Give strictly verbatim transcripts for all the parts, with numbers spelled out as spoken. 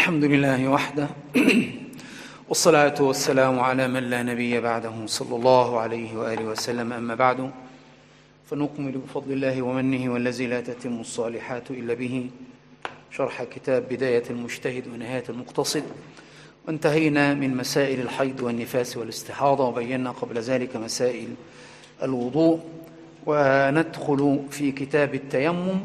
الحمد لله وحده والصلاة والسلام على من لا نبي بعده صلى الله عليه وآله وسلم. أما بعد، فنكمل بفضل الله ومنه والذي لا تتم الصالحات إلا به شرح كتاب بداية المجتهد ونهاية المقتصد، وانتهينا من مسائل الحيض والنفاس والاستحاضة، وبينا قبل ذلك مسائل الوضوء، وندخل في كتاب التيمم.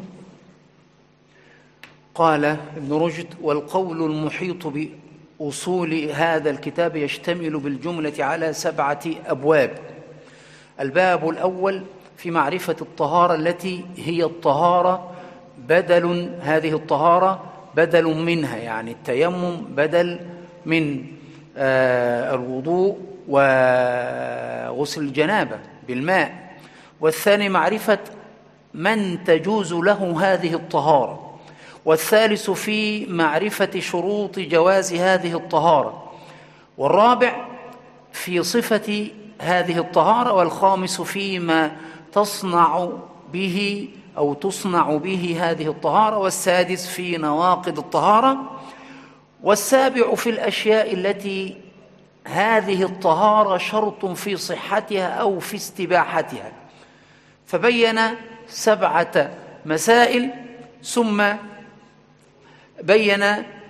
قال ابن رشد: والقول المحيط بأصول هذا الكتاب يشتمل بالجملة على سبعة أبواب. الباب الأول في معرفة الطهارة التي هي الطهارة بدل، هذه الطهارة بدل منها، يعني التيمم بدل من آه الوضوء وغسل الجنابة بالماء. والثاني معرفة من تجوز له هذه الطهارة. والثالث في معرفة شروط جواز هذه الطهارة. والرابع في صفة هذه الطهارة. والخامس فيما تصنع به أو تصنع به هذه الطهارة. والسادس في نواقض الطهارة. والسابع في الأشياء التي هذه الطهارة شرط في صحتها أو في استباحتها. فبين سبعة مسائل، ثم بين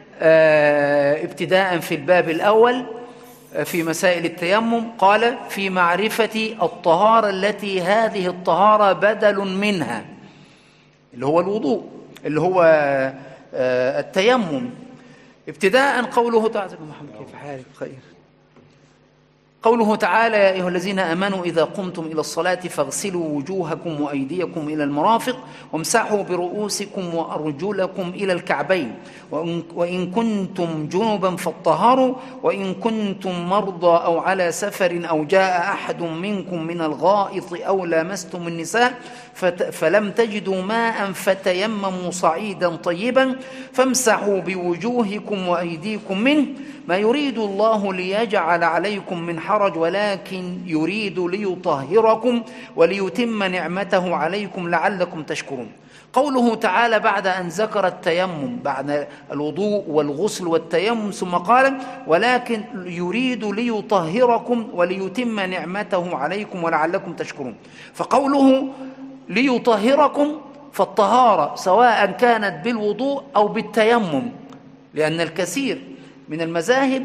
ابتداء في الباب الأول في مسائل التيمم قال: في معرفة الطهارة التي هذه الطهارة بدل منها، اللي هو الوضوء، اللي هو التيمم. ابتداء قوله تعالى: محمد كيف حالك؟ خير. قوله تعالى: يا أيها الذين آمنوا إذا قمتم إلى الصلاة فاغسلوا وجوهكم وأيديكم إلى المرافق وامسحوا برؤوسكم وأرجلكم إلى الكعبين وإن كنتم جنبا فاطهروا وإن كنتم مرضى أو على سفر أو جاء أحد منكم من الغائط أو لامستم النساء فلم تجدوا ماء فتيمموا صعيدا طيبا فامسحوا بوجوهكم وأيديكم منه ما يريد الله ليجعل عليكم من حرج ولكن يريد ليطهركم وليتم نعمته عليكم لعلكم تشكرون. قوله تعالى بعد أن ذكر التيمم، بعد الوضوء والغسل والتيمم، ثم قال: ولكن يريد ليطهركم وليتم نعمته عليكم ولعلكم تشكرون. فقوله ليطهركم، فالطهارة سواء كانت بالوضوء أو بالتيمم، لأن الكثير من المذاهب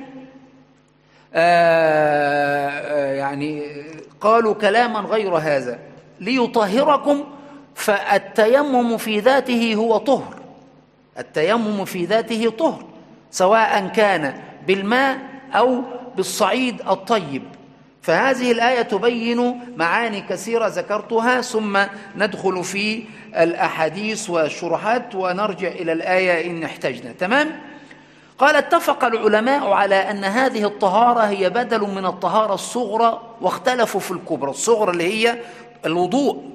آآ آآ يعني قالوا كلاما غير هذا. ليطهركم، فالتيمم في ذاته هو طهر، التيمم في ذاته طهر سواء كان بالماء أو بالصعيد الطيب. فهذه الآية تبين معاني كثيرة ذكرتها، ثم ندخل في الأحاديث والشروحات ونرجع إلى الآية إن احتجنا. تمام؟ قال: اتفق العلماء على أن هذه الطهارة هي بدل من الطهارة الصغرى، واختلفوا في الكبرى. الصغرى اللي هي الوضوء،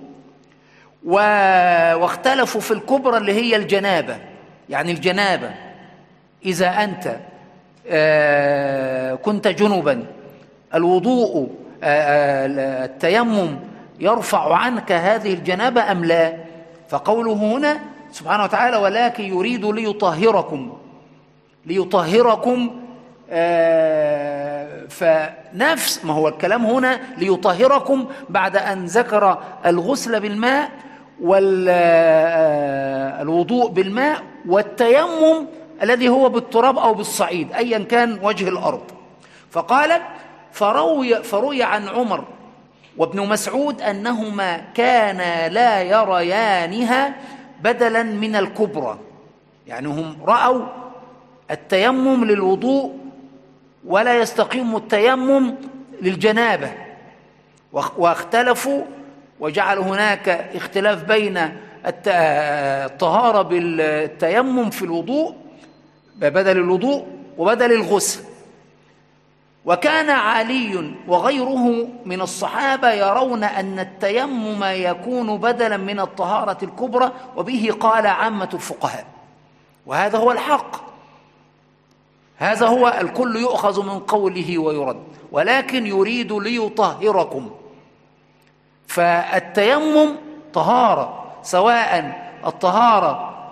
واختلفوا في الكبرى اللي هي الجنابة. يعني الجنابة إذا أنت كنت جنبا، الوضوء التيمم يرفع عنك هذه الجنابة أم لا؟ فقوله هنا سبحانه وتعالى: ولكن يريد ليطهركم، ليطهركم آه فنفس ما هو الكلام هنا ليطهركم بعد أن ذكر الغسل بالماء والوضوء بالماء والتيمم الذي هو بالتراب أو بالصعيد أيا كان وجه الأرض. فقال: فروي, فروي عن عمر وابن مسعود أنهما كانا لا يريانها بدلا من الكبرى، يعني هم رأوا التيمم للوضوء ولا يستقيم التيمم للجنابة، واختلفوا وجعل هناك اختلاف بين الطهارة بالتيمم في الوضوء بدل الوضوء وبدل الغسل. وكان علي وغيره من الصحابة يرون أن التيمم يكون بدلا من الطهارة الكبرى، وبه قال عامة الفقهاء، وهذا هو الحق، هذا هو الكل يؤخذ من قوله ويرد. ولكن يريد ليطهركم، فالتيمم طهارة، سواء الطهارة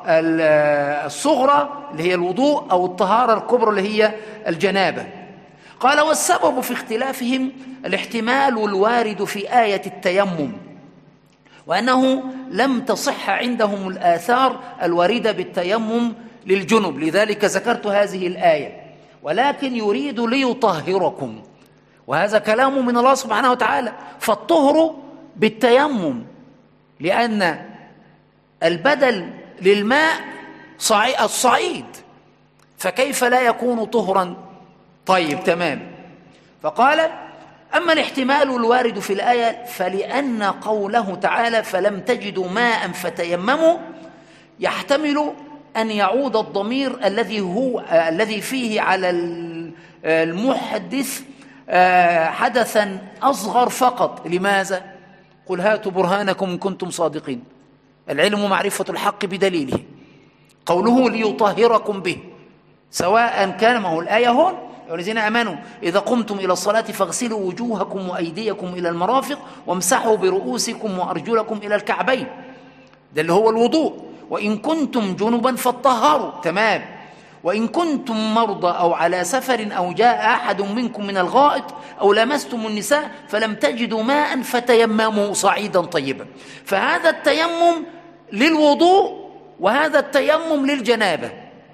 الصغرى اللي هي الوضوء أو الطهارة الكبرى اللي هي الجنابة. قال والسبب في اختلافهم الاحتمال الوارد في آية التيمم، وأنه لم تصح عندهم الآثار الواردة بالتيمم للجنب، لذلك ذكرت هذه الآية. ولكن يريد ليطهركم، وهذا كلام من الله سبحانه وتعالى، فالطهر بالتيمم، لأن البدل للماء الصعيد، فكيف لا يكون طهرا؟ طيب تمام. فقال أما الاحتمال الوارد في الآية فلأن قوله تعالى فلم تجدوا ماء فتيمموا يحتمل أن يعود الضمير الذي هو الذي فيه على المحدث حدثا أصغر فقط. لماذا؟ قل هاتوا برهانكم إن كنتم صادقين. العلم معرفة الحق بدليله. قوله ليطهركم به، سواء كان، ما هو الآية هون والذين آمنوا إذا قمتم إلى الصلاة فاغسلوا وجوهكم وأيديكم إلى المرافق وامسحوا برؤوسكم وأرجلكم إلى الكعبين، ده اللي هو الوضوء. وإن كنتم جنبا فاطهروا، تمام. وإن كنتم مرضى أو على سفر أو جاء أحد منكم من الغائط أو لمستم النساء فلم تجدوا ماء فتيمموا صعيدا طيبا. فهذا التيمم للوضوء وهذا التيمم للجنابة،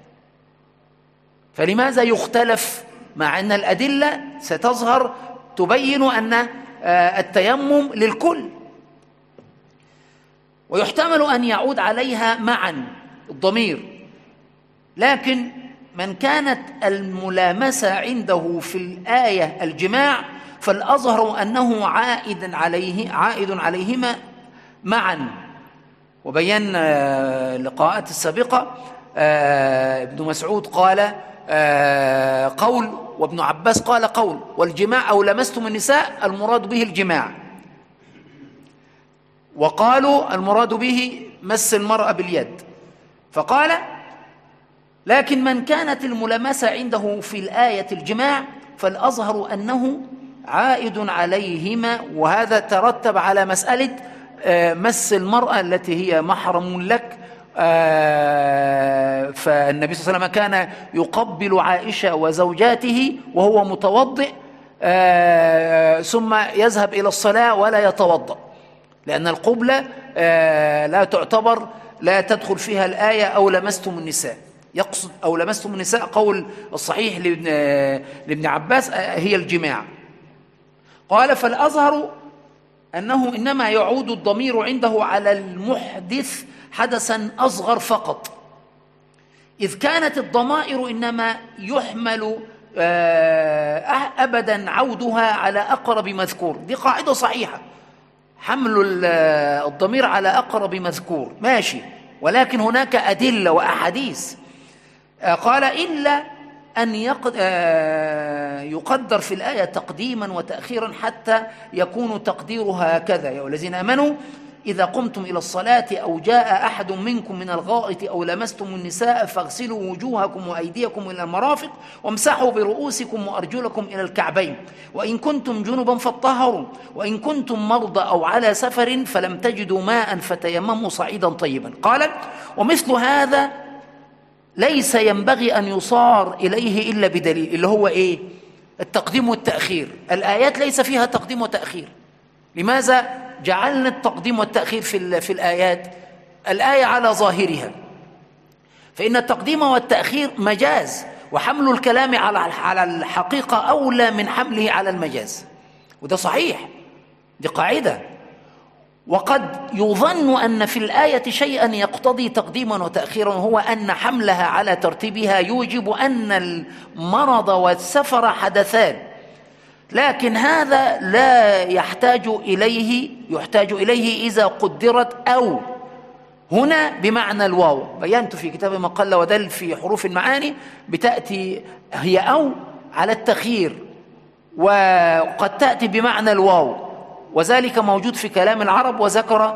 فلماذا يختلف مع أن الأدلة ستظهر تبين أن التيمم للكل؟ ويحتمل أن يعود عليها معا الضمير، لكن من كانت الملامسة عنده في الآية الجماع فالأظهر أنه عائد عليه عائد عليهما معا. وبينا اللقاءات السابقة ابن مسعود قال قول وابن عباس قال قول، والجماع أو لمستم النساء المراد به الجماع، وقالوا المراد به مس المرأة باليد. فقال لكن من كانت الملامسة عنده في الآية الجماع فالأظهر أنه عائد عليهما، وهذا ترتب على مسألة مس المرأة التي هي محرم لك. فالنبي صلى الله عليه وسلم كان يقبل عائشة وزوجاته وهو متوضئ ثم يذهب إلى الصلاة ولا يتوضأ، لأن القبلة لا تعتبر، لا تدخل فيها الآية أو لمستم النساء. يقصد أو لمستم النساء قول الصحيح لابن, لابن عباس هي الجماع. قال فالأظهر أنه إنما يعود الضمير عنده على المحدث حدثا أصغر فقط، إذ كانت الضمائر إنما يحمل أبدا عودها على أقرب مذكور. دي قاعدة صحيحة، حمل الضمير على أقرب مذكور ماشي، ولكن هناك أدلة وأحاديث. قال إلا أن يقدر في الآية تقديما وتأخيرا حتى يكون تقديرها هكذا: يا الذين آمنوا إذا قمتم إلى الصلاة أو جاء أحد منكم من الغائط أو لمستم النساء فاغسلوا وجوهكم وأيديكم إلى المرافق وامسحوا برؤوسكم وأرجلكم إلى الكعبين وإن كنتم جنبا فاطهروا وإن كنتم مرضى أو على سفر فلم تجدوا ماء فتيمموا صعيدا طيبا. قال ومثل هذا ليس ينبغي أن يصار إليه إلا بدليل، اللي هو إيه؟ التقديم والتأخير. الآيات ليس فيها تقديم وتأخير. لماذا جعلنا التقديم والتأخير في في الآيات؟ الآية على ظاهرها، فإن التقديم والتأخير مجاز، وحمل الكلام على على الحقيقة أولى من حمله على المجاز، وده صحيح، دي قاعدة. وقد يظن أن في الآية شيئا يقتضي تقديما وتأخيرا، هو أن حملها على ترتيبها يوجب أن المرض والسفر حدثان، لكن هذا لا يحتاج إليه يحتاج إليه إذا قدرت أو. هنا بمعنى الواو، بينت في كتاب ما قل ودل في حروف المعاني بتأتي هي أو على التخيير، وقد تأتي بمعنى الواو، وذلك موجود في كلام العرب. وذكر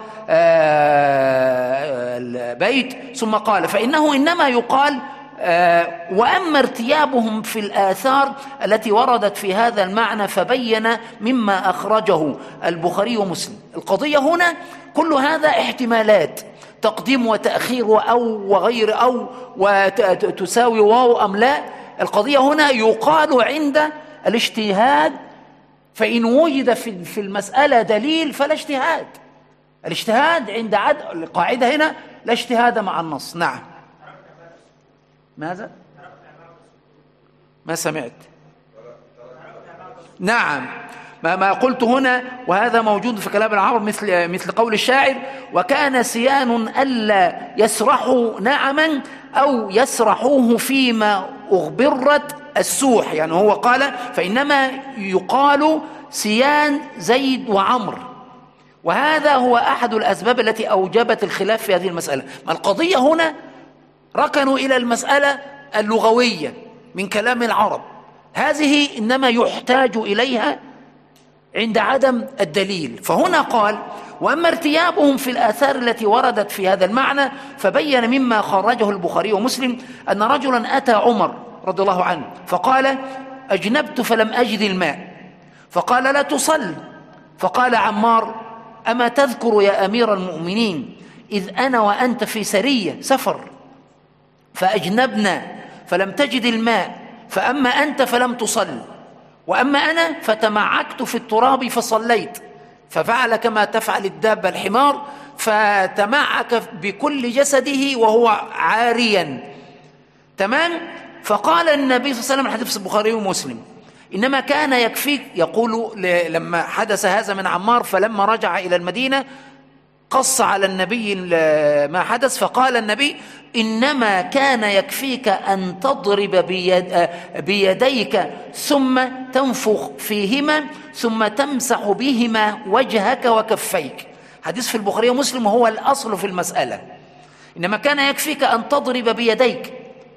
البيت ثم قال فإنه إنما يقال وأما ارتيابهم في الآثار التي وردت في هذا المعنى فبين مما أخرجه البخاري ومسلم. القضية هنا كل هذا احتمالات، تقديم وتأخير أو وغير أو وتساوي واو أم لا. القضية هنا يقال عند الاجتهاد، فإن وجد في المسألة دليل فلا اجتهاد. الاجتهاد عند عد القاعدة هنا لا اجتهاد مع النص. نعم. ماذا؟ ما سمعت. نعم، ما ما قلت هنا، وهذا موجود في كلام العرب، مثل مثل قول الشاعر: وكان سيان ألا يسرحوا نعما أو يسرحوه فيما أغبرت السوح. يعني هو قال فإنما يقال سيان زيد وعمر، وهذا هو أحد الأسباب التي أوجبت الخلاف في هذه المسألة. ما القضية هنا ركنوا إلى المسألة اللغوية من كلام العرب، هذه إنما يحتاج إليها عند عدم الدليل. فهنا قال: وأما ارتيابهم في الآثار التي وردت في هذا المعنى فبين مما خرجه البخاري ومسلم أن رجلا أتى عمر رضي الله عنه فقال: أجنبت فلم أجد الماء، فقال: لا تصل. فقال عمار: أما تذكر يا أمير المؤمنين إذ أنا وأنت في سرية سفر فأجنبنا فلم تجد الماء، فأما أنت فلم تصل، وأما أنا فتمعكت في التراب فصليت. ففعل كما تفعل الدابة الحمار، فتمعك بكل جسده وهو عاريا. تمام. فقال النبي صلى الله عليه وسلم، الحديث في البخاري ومسلم: إنما كان يكفيك، يقول لما حدث هذا من عمار، فلما رجع إلى المدينة قص على النبي ما حدث، فقال النبي: إنما كان يكفيك أن تضرب بيد بيديك ثم تنفخ فيهما ثم تمسح بهما وجهك وكفيك. حديث في البخاري ومسلم، وهو الأصل في المسألة. إنما كان يكفيك أن تضرب بيديك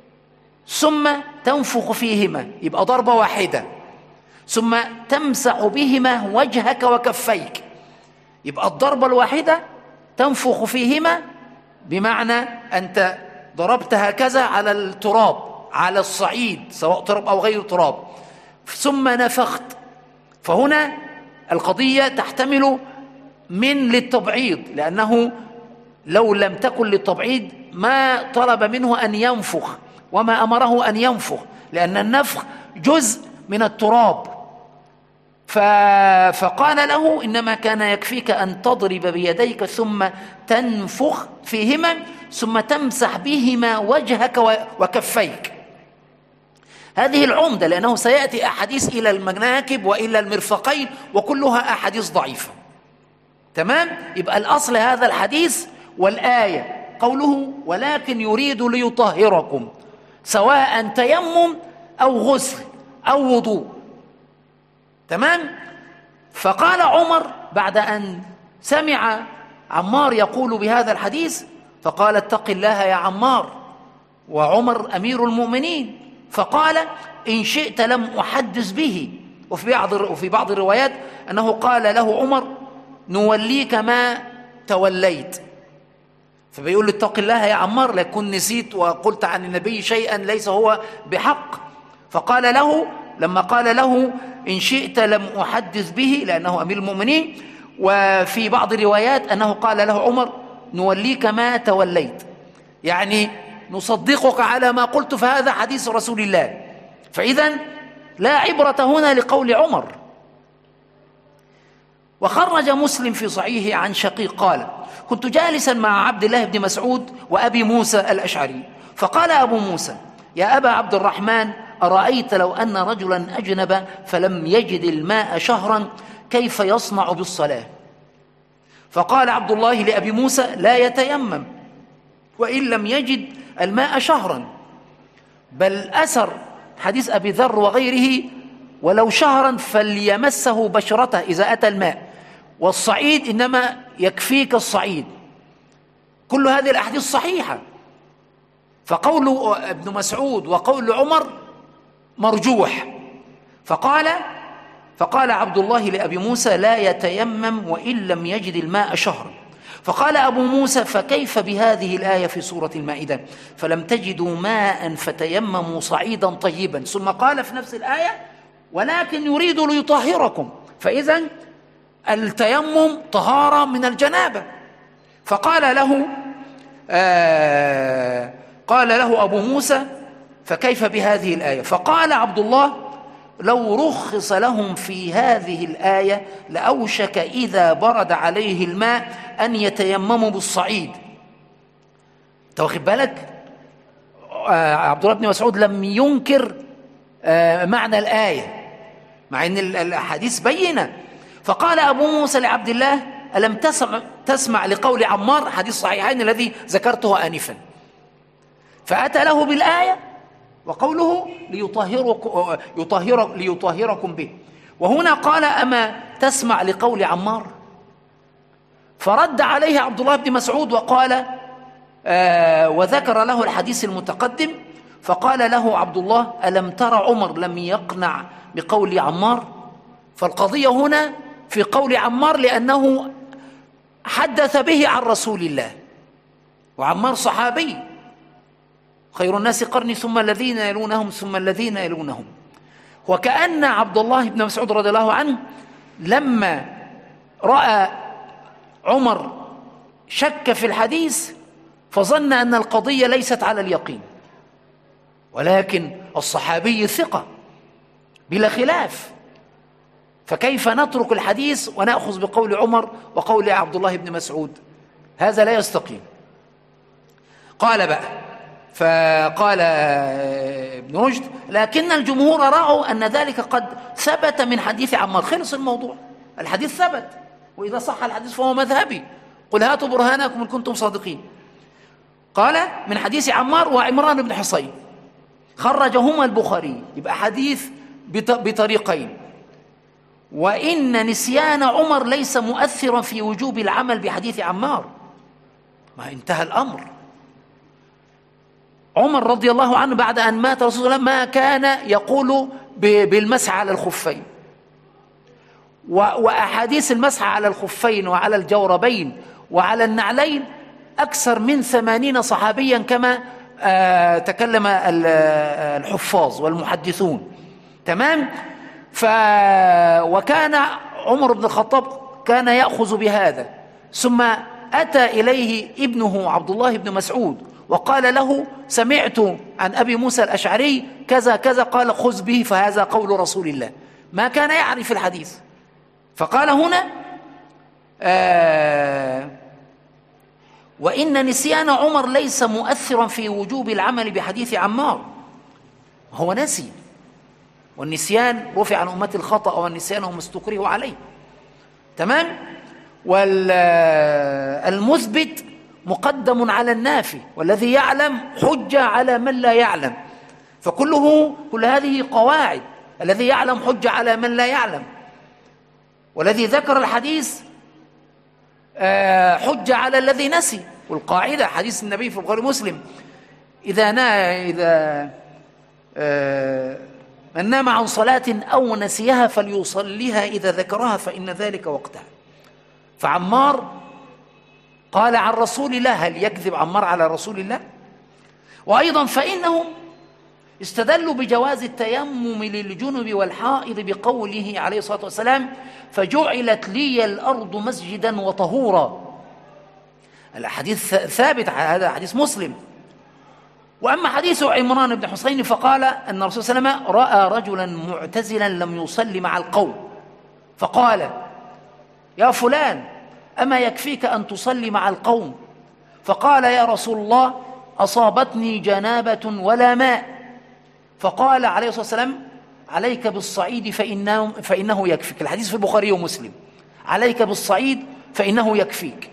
ثم تنفخ فيهما، يبقى ضربة واحدة، ثم تمسح بهما وجهك وكفيك، يبقى الضربة الواحدة تنفخ فيهما، بمعنى أنت ضربت هكذا على التراب، على الصعيد، سواء تراب أو غير تراب، ثم نفخت. فهنا القضية تحتمل من للتبعيض، لأنه لو لم تكن للتبعيض ما طلب منه أن ينفخ وما أمره أن ينفخ، لأن النفخ جزء من التراب. فقال له: إنما كان يكفيك أن تضرب بيديك ثم تنفخ فيهما ثم تمسح بهما وجهك وكفيك. هذه العمدة، لأنه سيأتي أحاديث إلى المناكب وإلى المرفقين، وكلها أحاديث ضعيفة. تمام. يبقى الأصل هذا الحديث والآية قوله: ولكن يريد ليطهركم، سواء تيمم أو غسل أو وضوء. تمام. فقال عمر بعد أن سمع عمار يقول بهذا الحديث، فقال: اتق الله يا عمار، وعمر أمير المؤمنين. فقال: إن شئت لم أحدث به. وفي بعض وفي بعض الروايات أنه قال له عمر: نوليك ما توليت. فبيقول له: اتق الله يا عمار، لكن نسيت وقلت عن النبي شيئا ليس هو بحق. فقال له، لما قال له إن شئت لم أحدث به، لأنه أمير المؤمنين. وفي بعض الروايات أنه قال له عمر: نوليك ما توليت، يعني نصدقك على ما قلت، فهذا حديث رسول الله. فإذن لا عبرة هنا لقول عمر. وخرج مسلم في صحيحه عن شقيق قال: كنت جالسا مع عبد الله بن مسعود وأبي موسى الأشعري، فقال أبو موسى: يا أبا عبد الرحمن، أرأيت لو أن رجلا أجنب فلم يجد الماء شهرا كيف يصنع بالصلاة؟ فقال عبد الله لأبي موسى: لا يتيمم وإن لم يجد الماء شهرا، بل أثر حديث أبي ذر وغيره: ولو شهرا فليمسه بشرته إذا أتى الماء، والصعيد إنما يكفيك الصعيد. كل هذه الأحاديث صحيحة. فقول ابن مسعود وقول عمر مرجوح. فقال فقال عبد الله لأبي موسى: لا يتيمم وإن لم يجد الماء شهرا. فقال أبو موسى: فكيف بهذه الآية في سورة المائدة: فلم تجدوا ماء فتيمموا صعيدا طيبا، ثم قال في نفس الآية: ولكن يريد ليطهركم. فإذن التيمم طهارة من الجنابة. فقال له: آه قال له أبو موسى: فكيف بهذه الآية؟ فقال عبد الله: لو رخص لهم في هذه الآية لأوشك إذا برد عليه الماء أن يتيمموا بالصعيد. أنت واخد بالك؟ آه عبد الله بن مسعود لم ينكر آه معنى الآية مع أن الأحاديث بينة. فقال أبو موسى لعبد الله: ألم تسمع, تسمع لقول عمار، حديث صحيحين الذي ذكرته آنفا. فأتى له بالآية وقوله ليطهرك يطهر ليطهركم به. وهنا قال: أما تسمع لقول عمار؟ فرد عليه عبد الله بن مسعود وقال آه وذكر له الحديث المتقدم. فقال له عبد الله: ألم ترى عمر لم يقنع بقول عمار؟ فالقضية هنا في قول عمار لأنه حدث به عن رسول الله، وعمار صحابي، خير الناس قرني ثم الذين يلونهم ثم الذين يلونهم. وكأن عبد الله بن مسعود رضي الله عنه لما رأى عمر شك في الحديث فظن أن القضية ليست على اليقين، ولكن الصحابي ثقة بلا خلاف، فكيف نترك الحديث ونأخذ بقول عمر وقول عبد الله بن مسعود؟ هذا لا يستقيم. قال بقى فقال ابن رشد: لكن الجمهور رأوا أن ذلك قد ثبت من حديث عمار. خلص الموضوع، الحديث ثبت، وإذا صح الحديث فهو مذهبي، قل هاتوا برهانكم إن كنتم صادقين. قال: من حديث عمار وعمران بن حصين، خرجهما البخاري، يبقى حديث بطريقين. وإن نسيان عمر ليس مؤثرا في وجوب العمل بحديث عمار. ما انتهى الأمر. عمر رضي الله عنه بعد أن مات رسول الله ما كان يقول بالمسح على الخفين، وأحاديث المسح على الخفين وعلى الجوربين وعلى النعلين أكثر من ثمانين صحابيا كما تكلم الحفاظ والمحدثون. تمام؟ ف وكان عمر بن الخطاب كان يأخذ بهذا. ثم أتى إليه ابنه عبد الله بن مسعود وقال له: سمعت عن أبي موسى الأشعري كذا كذا، قال: خذ به فهذا قول رسول الله. ما كان يعرف الحديث. فقال هنا آه وإن نسيان عمر ليس مؤثرا في وجوب العمل بحديث عمار. هو نسي، والنسيان رفع عن أمة الخطأ والنسيان هم استكرهوا عليه. تمام؟ والمثبت مقدم على النافي، والذي يعلم حجة على من لا يعلم. فكله كل هذه قواعد. الذي يعلم حجة على من لا يعلم، والذي ذكر الحديث حجة على الذي نسي. والقاعدة حديث النبي في البخاري ومسلم: إذا نا إذا من نام عن صلاة أو نسيها فليصليها إذا ذكرها فإن ذلك وقتها. فعمار قال عن رسول الله، هل يكذب عمار على رسول الله؟ وأيضا فإنهم استدلوا بجواز التيمم للجنب والحائض بقوله عليه الصلاة والسلام: فجعلت لي الأرض مسجدا وطهورا. الحديث ثابت، هذا حديث مسلم. وأما حديث عمران بن حصين فقال أن الرسول صلى الله عليه وسلم رأى رجلا معتزلا لم يصلي مع القوم، فقال: يا فلان، أما يكفيك أن تصلي مع القوم؟ فقال: يا رسول الله، أصابتني جنابة ولا ماء. فقال عليه الصلاة والسلام: عليك بالصعيد فإنه, فإنه يكفيك. الحديث في البخاري ومسلم: عليك بالصعيد فإنه يكفيك.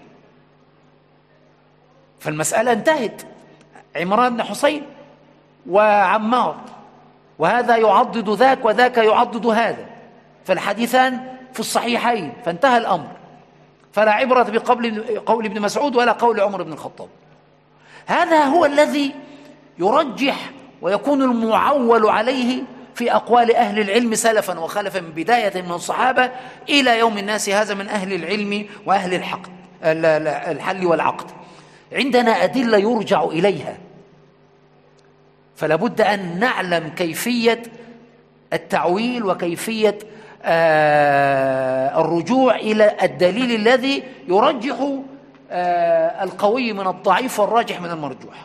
فالمسألة انتهت. عمران بن حصين وعمار، وهذا يعضد ذاك وذاك يعضد هذا، فالحديثان في الصحيحين، فانتهى الأمر. فلا عبرة بقول قول ابن مسعود ولا قول عمر بن الخطاب. هذا هو الذي يرجح ويكون المعول عليه في أقوال أهل العلم سلفا وخلفا، من بداية من الصحابة إلى يوم الناس هذا من أهل العلم وأهل الحق الحل والعقد. عندنا أدلة يرجع إليها، فلا بد أن نعلم كيفية التعويل وكيفية آه الرجوع إلى الدليل الذي يرجح آه القوي من الضعيف والراجح من المرجوح،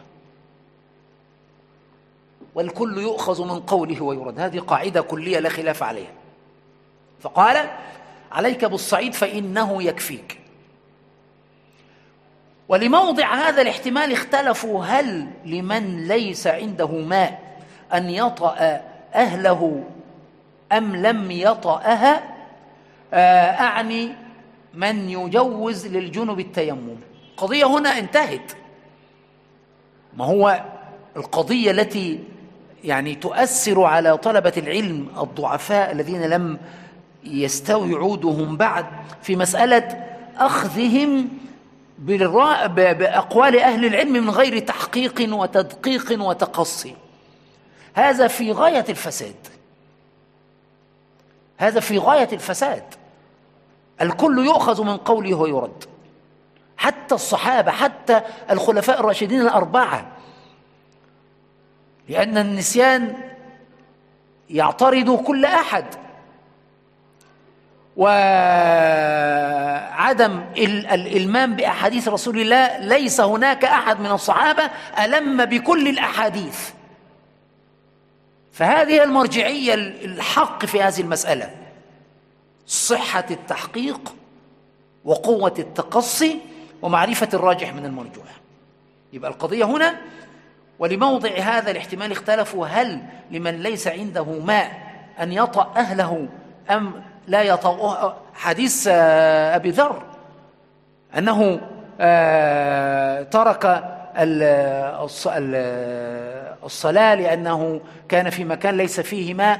والكل يؤخذ من قوله ويرد. هذه قاعدة كلية لا خلاف عليها. فقال عليك بالصعيد فإنه يكفيك. ولموضع هذا الاحتمال اختلفوا هل لمن ليس عنده ماء أن يطأ أهله أم لم يطأها. أعني من يجوز للجنب التيمم. القضية هنا انتهت. ما هو القضية التي يعني تؤثر على طلبة العلم الضعفاء الذين لم يستوي عودهم بعد في مسألة أخذهم بأقوال أهل العلم من غير تحقيق وتدقيق وتقصي. هذا في غاية الفساد، هذا في غاية الفساد. الكل يؤخذ من قوله ويرد، حتى الصحابة، حتى الخلفاء الراشدين الأربعة، لأن النسيان يعترض كل أحد. وعدم الإلمام بأحاديث رسول الله ليس هناك أحد من الصحابة ألم بكل الأحاديث. فهذه المرجعية الحق في هذه المسألة، صحة التحقيق وقوة التقصي ومعرفة الراجح من المرجوح. يبقى القضية هنا ولموضع هذا الاحتمال اختلفوا هل لمن ليس عنده ماء أن يطأ أهله أم لا يطأ. حديث أبي ذر أنه ترك الصلاة لأنه كان في مكان ليس فيه ماء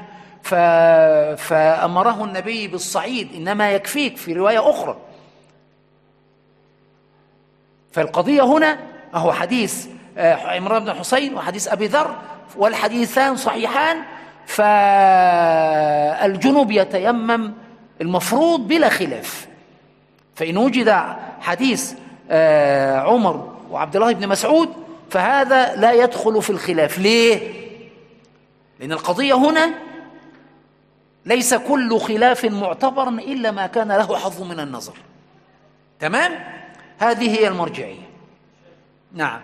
فأمره النبي بالصعيد، إنما يكفيك، في رواية أخرى. فالقضية هنا هو حديث عمران بن حسين وحديث أبي ذر، والحديثان صحيحان. فالجنوب يتيمم المفروض بلا خلاف. فإن وجد حديث عمر وعبد الله بن مسعود فهذا لا يدخل في الخلاف. ليه؟ لأن القضية هنا ليس كل خلاف معتبر إلا ما كان له حظ من النظر. تمام؟ هذه هي المرجعية. نعم.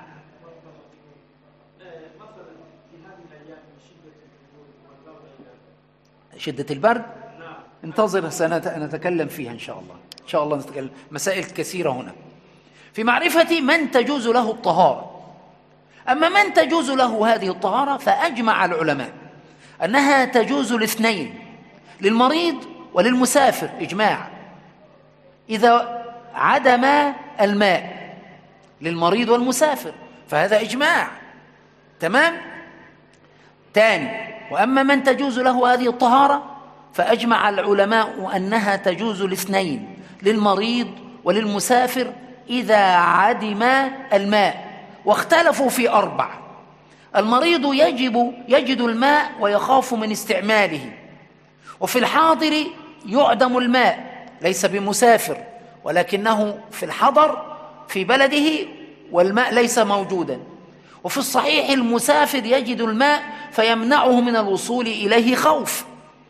شدة البرد انتظر، سنتكلم فيها إن شاء الله. إن شاء الله نتكلم مسائل كثيرة هنا في معرفة من تجوز له الطهارة. أما من تجوز له هذه الطهارة فأجمع العلماء أنها تجوز لاثنين، للمريض وللمسافر إجماع، إذا عدم الماء، للمريض والمسافر، فهذا إجماع. تمام؟ تاني، وأما من تجوز له هذه الطهارة فأجمع العلماء أنها تجوز لاثنين، للمريض وللمسافر إذا عدم الماء. واختلفوا في أربع. المريض يجب يجد الماء ويخاف من استعماله، وفي الحاضر يعدم الماء، ليس بمسافر ولكنه في الحضر في بلده والماء ليس موجودا. وفي الصحيح المسافر يجد الماء فيمنعه من الوصول إليه خوف،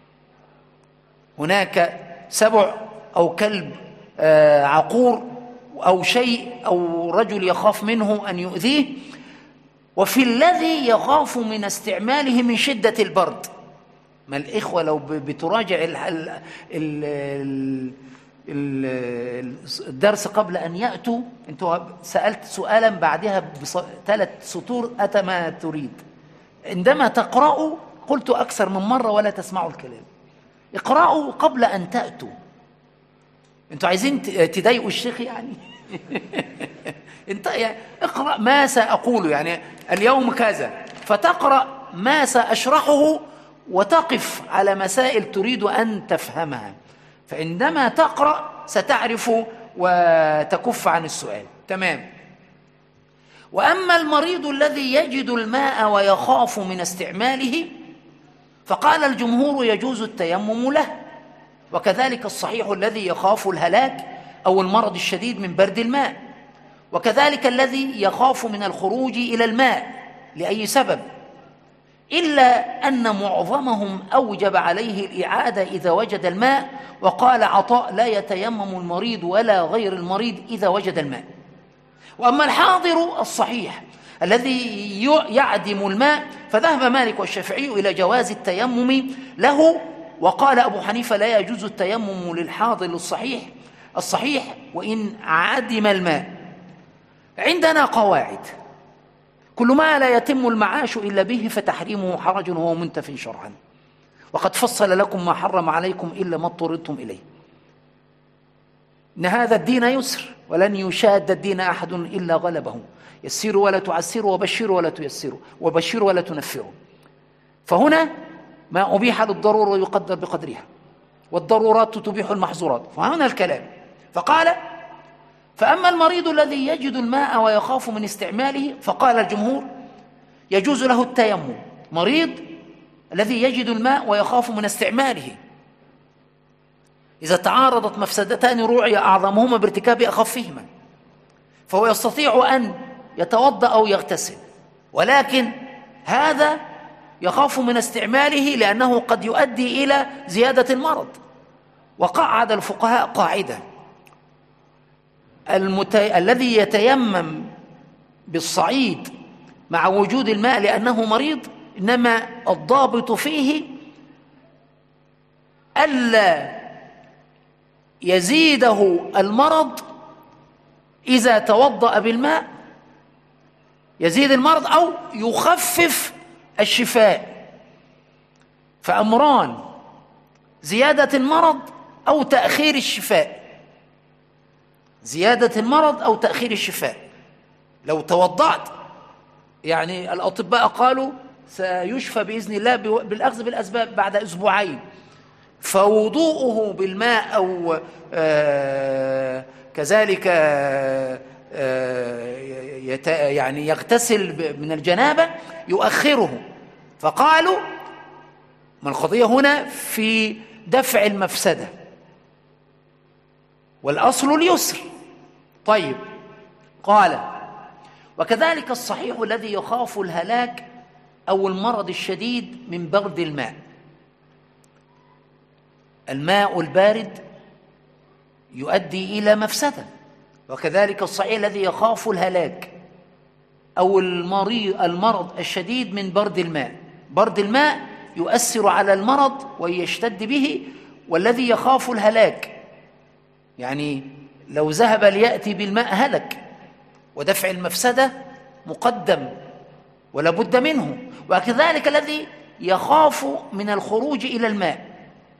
هناك سبع أو كلب عقور أو شيء أو رجل يخاف منه أن يؤذيه. وفي الذي يخاف من استعماله من شدة البرد. ما الإخوة لو بتراجع الدرس قبل أن يأتوا، أنتوا سألت سؤالا بعدها بثلاث سطور أتى ما تريد. عندما تقرأوا قلت أكثر من مرة ولا تسمعوا الكلام، اقرأوا قبل أن تأتوا. أنتوا عايزين تضايقوا الشيخ يعني؟ انت يعني اقرأ ما سأقوله، يعني اليوم كذا، فتقرأ ما سأشرحه وتقف على مسائل تريد أن تفهمها، فعندما تقرأ ستعرف وتكف عن السؤال. تمام. وأما المريض الذي يجد الماء ويخاف من استعماله فقال الجمهور يجوز التيمم له، وكذلك الصحيح الذي يخاف الهلاك أو المرض الشديد من برد الماء، وكذلك الذي يخاف من الخروج إلى الماء لأي سبب، إلا أن معظمهم أوجب عليه الإعادة إذا وجد الماء. وقال عطاء لا يتيمم المريض ولا غير المريض إذا وجد الماء. وأما الحاضر الصحيح الذي يعدم الماء فذهب مالك والشافعي إلى جواز التيمم له، وقال أبو حنيفة لا يجوز التيمم للحاضر الصحيح الصحيح وإن عدم الماء. عندنا قواعد: كل ما لا يتم المعاش إلا به فتحريمه حرج وهو منتف شرعا، وقد فصل لكم ما حرم عليكم إلا ما اضطررتم إليه. إن هذا الدين يسر ولن يشاد الدين أحد إلا غلبه، يسروا ولا تعسروا وبشروا ولا تيسروا وبشروا ولا تنفروا. فهنا ما أبيح للضرورة يقدر بقدرها، والضرورات تبيح المحظورات، فهنا الكلام. فقال: فأما المريض الذي يجد الماء ويخاف من استعماله، فقال الجمهور يجوز له التيمم. مريض الذي يجد الماء ويخاف من استعماله، إذا تعارضت مفسدتان روعي أعظمهما بارتكاب أخفهما، فهو يستطيع أن يتوضأ أو يغتسل، ولكن هذا يخاف من استعماله لأنه قد يؤدي إلى زيادة المرض. وقعد الفقهاء قاعدة: المتي... الذي يتيمم بالصعيد مع وجود الماء لأنه مريض، إنما الضابط فيه ألا يزيده المرض إذا توضأ بالماء، يزيد المرض أو يخفف الشفاء. فأمران: زيادة المرض أو تأخير الشفاء، زيادة المرض أو تأخير الشفاء. لو توضأت، يعني الأطباء قالوا سيشفى بإذن الله بالأخذ بالأسباب بعد أسبوعين، فوضوءه بالماء أو آه كذلك آه يعني يغتسل من الجنابة يؤخره. فقالوا ما القضية هنا في دفع المفسدة، والأصل اليسر. طيب، قال: وكذلك الصحيح الذي يخاف الهلاك أو المرض الشديد من برد الماء. الماء البارد يؤدي إلى مفسدة، وكذلك الصحيح الذي يخاف الهلاك أو المريض المرض الشديد من برد الماء. برد الماء يؤثر على المرض ويشتد به، والذي يخاف الهلاك يعني لو ذهب ليأتي بالماء هلك، ودفع المفسدة مقدم ولا بد منه. وكذلك الذي يخاف من الخروج إلى الماء،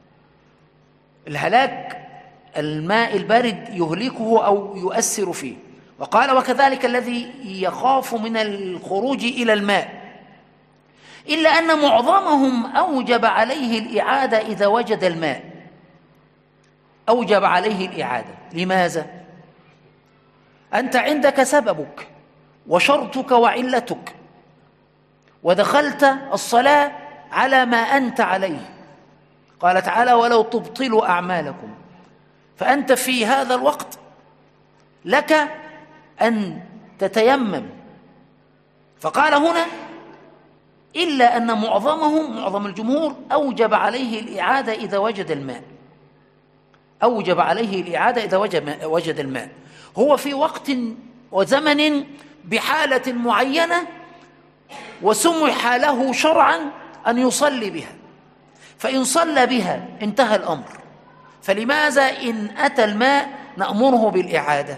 الهلاك الماء البارد يهلكه أو يؤثر فيه. وقال: وكذلك الذي يخاف من الخروج إلى الماء، إلا أن معظمهم أوجب عليه الإعادة إذا وجد الماء. أوجب عليه الإعادة. لماذا؟ أنت عندك سببك وشرطك وعلتك، ودخلت الصلاة على ما أنت عليه. قال تعالى: ولو تبطلوا أعمالكم. فأنت في هذا الوقت لك أن تتيمم. فقال هنا: إلا أن معظمهم، معظم الجمهور، أوجب عليه الإعادة إذا وجد الماء. أوجب عليه الإعادة إذا وجد الماء. هو في وقت وزمن بحالة معينة، وسمح له شرعا أن يصلي بها، فإن صلى بها انتهى الأمر. فلماذا إن أتى الماء نأمره بالإعادة؟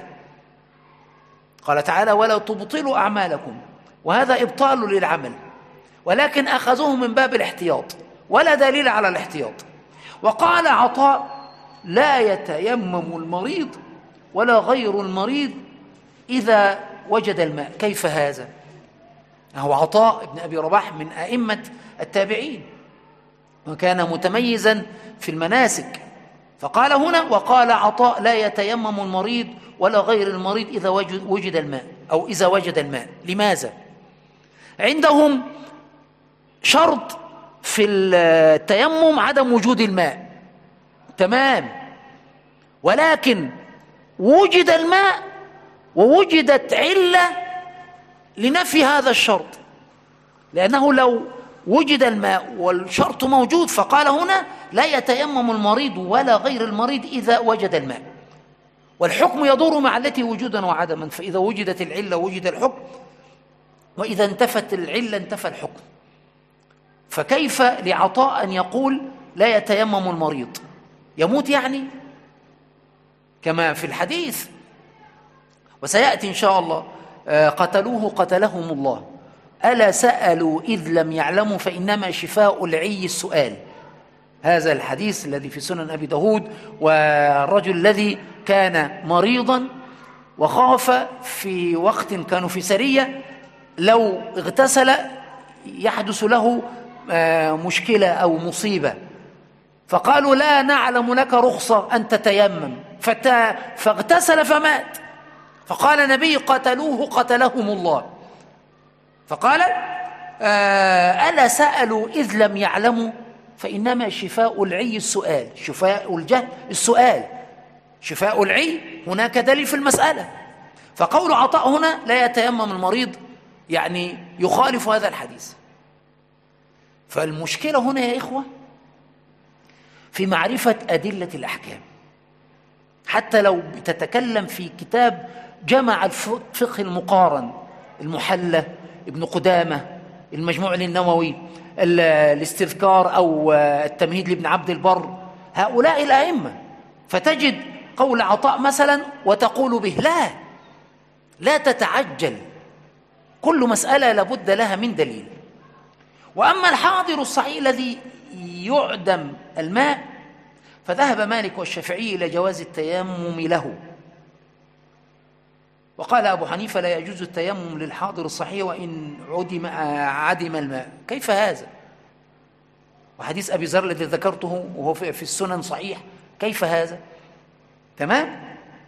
قال تعالى: ولو تبطلوا أعمالكم، وهذا إبطال للعمل، ولكن أخذوه من باب الاحتياط، ولا دليل على الاحتياط. وقال عطاء: لا يتيمم المريض ولا غير المريض إذا وجد الماء. كيف هذا؟ هو عطاء بن أبي رباح من أئمة التابعين، وكان متميزا في المناسك. فقال هنا: وقال عطاء: لا يتيمم المريض ولا غير المريض إذا وجد الماء أو إذا وجد الماء. لماذا؟ عندهم شرط في التيمم عدم وجود الماء، تمام، ولكن وجد الماء ووجدت علة لنفي هذا الشرط، لأنه لو وجد الماء والشرط موجود، فقال هنا: لا يتيمم المريض ولا غير المريض إذا وجد الماء. والحكم يدور مع التي وجودا وعدما، فإذا وجدت العلة وجد الحكم، وإذا انتفت العلة انتفى الحكم. فكيف لعطاء أن يقول لا يتيمم المريض؟ يموت يعني كما في الحديث، وسيأتي إن شاء الله قتلوه قتلهم الله، ألا سألوا إذ لم يعلموا فإنما شفاء العي السؤال. هذا الحديث الذي في سنن أبي داود. والرجل الذي كان مريضا وخاف في وقت كانوا في سرية لو اغتسل يحدث له مشكلة أو مصيبة، فقالوا لا نعلم لك رخصة أن تتيمم، فاغتسل فمات. فقال النبي قتلوه قتلهم الله. فقال ألا سألوا إذ لم يعلموا فإنما شفاء العي السؤال. شفاء الجهل السؤال، شفاء العي هناك دليل في المسألة. فقول عطاء هنا لا يتيمم المريض يعني يخالف هذا الحديث. فالمشكلة هنا يا إخوة في معرفة أدلة الأحكام. حتى لو تتكلم في كتاب جمع الفقه المقارن، المحلى، ابن قدامة، المجموع للنووي، الاستذكار أو التمهيد لابن عبد البر، هؤلاء الأئمة، فتجد قول عطاء مثلا وتقول به لا لا تتعجل، كل مسألة لابد لها من دليل. وأما الحاضر الصحيح الذي يعدم الماء فذهب مالك والشافعي إلى جواز التيمم له، وقال أبو حنيفة لا يجوز التيمم للحاضر الصحيح وإن عدم عدم الماء. كيف هذا؟ وحديث أبي ذر الذي ذكرته وهو في السنن صحيح، كيف هذا؟ تمام؟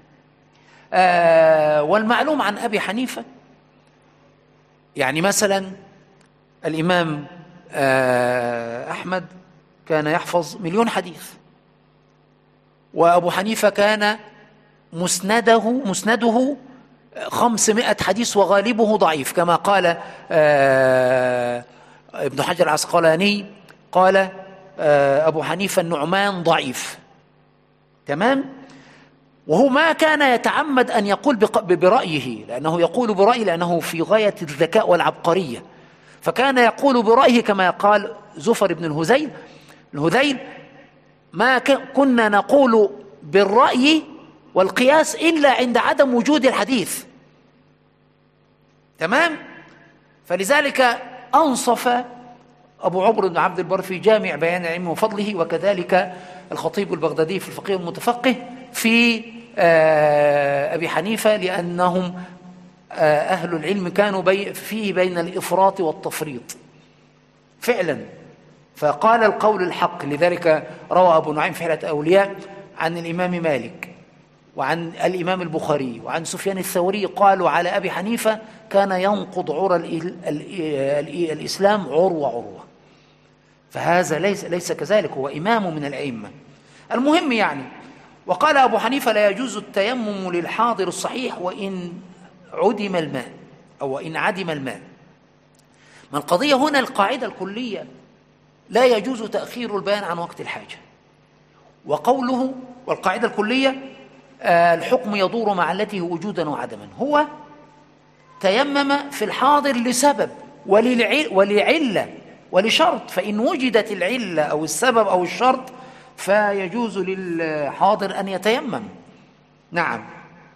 آه والمعلوم عن أبي حنيفة يعني مثلا الإمام آه أحمد كان يحفظ مليون حديث، وأبو حنيفة كان مسنده مسنده خمسمائة حديث وغالبه ضعيف، كما قال آه ابن حجر العسقلاني قال آه أبو حنيفة النعمان ضعيف. تمام؟ وهو ما كان يتعمد أن يقول برأيه، لأنه يقول برأيه لأنه في غاية الذكاء والعبقرية، فكان يقول برأيه كما قال زفر بن الهذيل الهذيل ما كنا نقول بالرأي والقياس إلا عند عدم وجود الحديث. تمام؟ فلذلك أنصف أبو عمرو بن عبد البر في جامع بيان العلم وفضله، وكذلك الخطيب البغدادي في الفقيه المتفقه في أبي حنيفة، لأنهم أهل العلم كانوا بي فيه بين الإفراط والتفريط فعلا. فقال القول الحق. لذلك روى أبو نعيم في حلية أولياء عن الإمام مالك وعن الإمام البخاري وعن سفيان الثوري قالوا على أبي حنيفة كان ينقض عرى الإسلام عروة عروة. فهذا ليس, ليس كذلك، هو إمام من الأئمة. المهم يعني، وقال أبو حنيفة لا يجوز التيمم للحاضر الصحيح وإن عدم الماء أو وإن عدم الماء. ما القضية هنا؟ القاعدة الكلية لا يجوز تأخير البيان عن وقت الحاجة. وقوله والقاعدة الكلية آه الحكم يدور مع التي وجودا وعدما. هو تيمم في الحاضر لسبب ولعلة ولشرط، فإن وجدت العلة أو السبب أو الشرط فيجوز للحاضر أن يتيمم. نعم.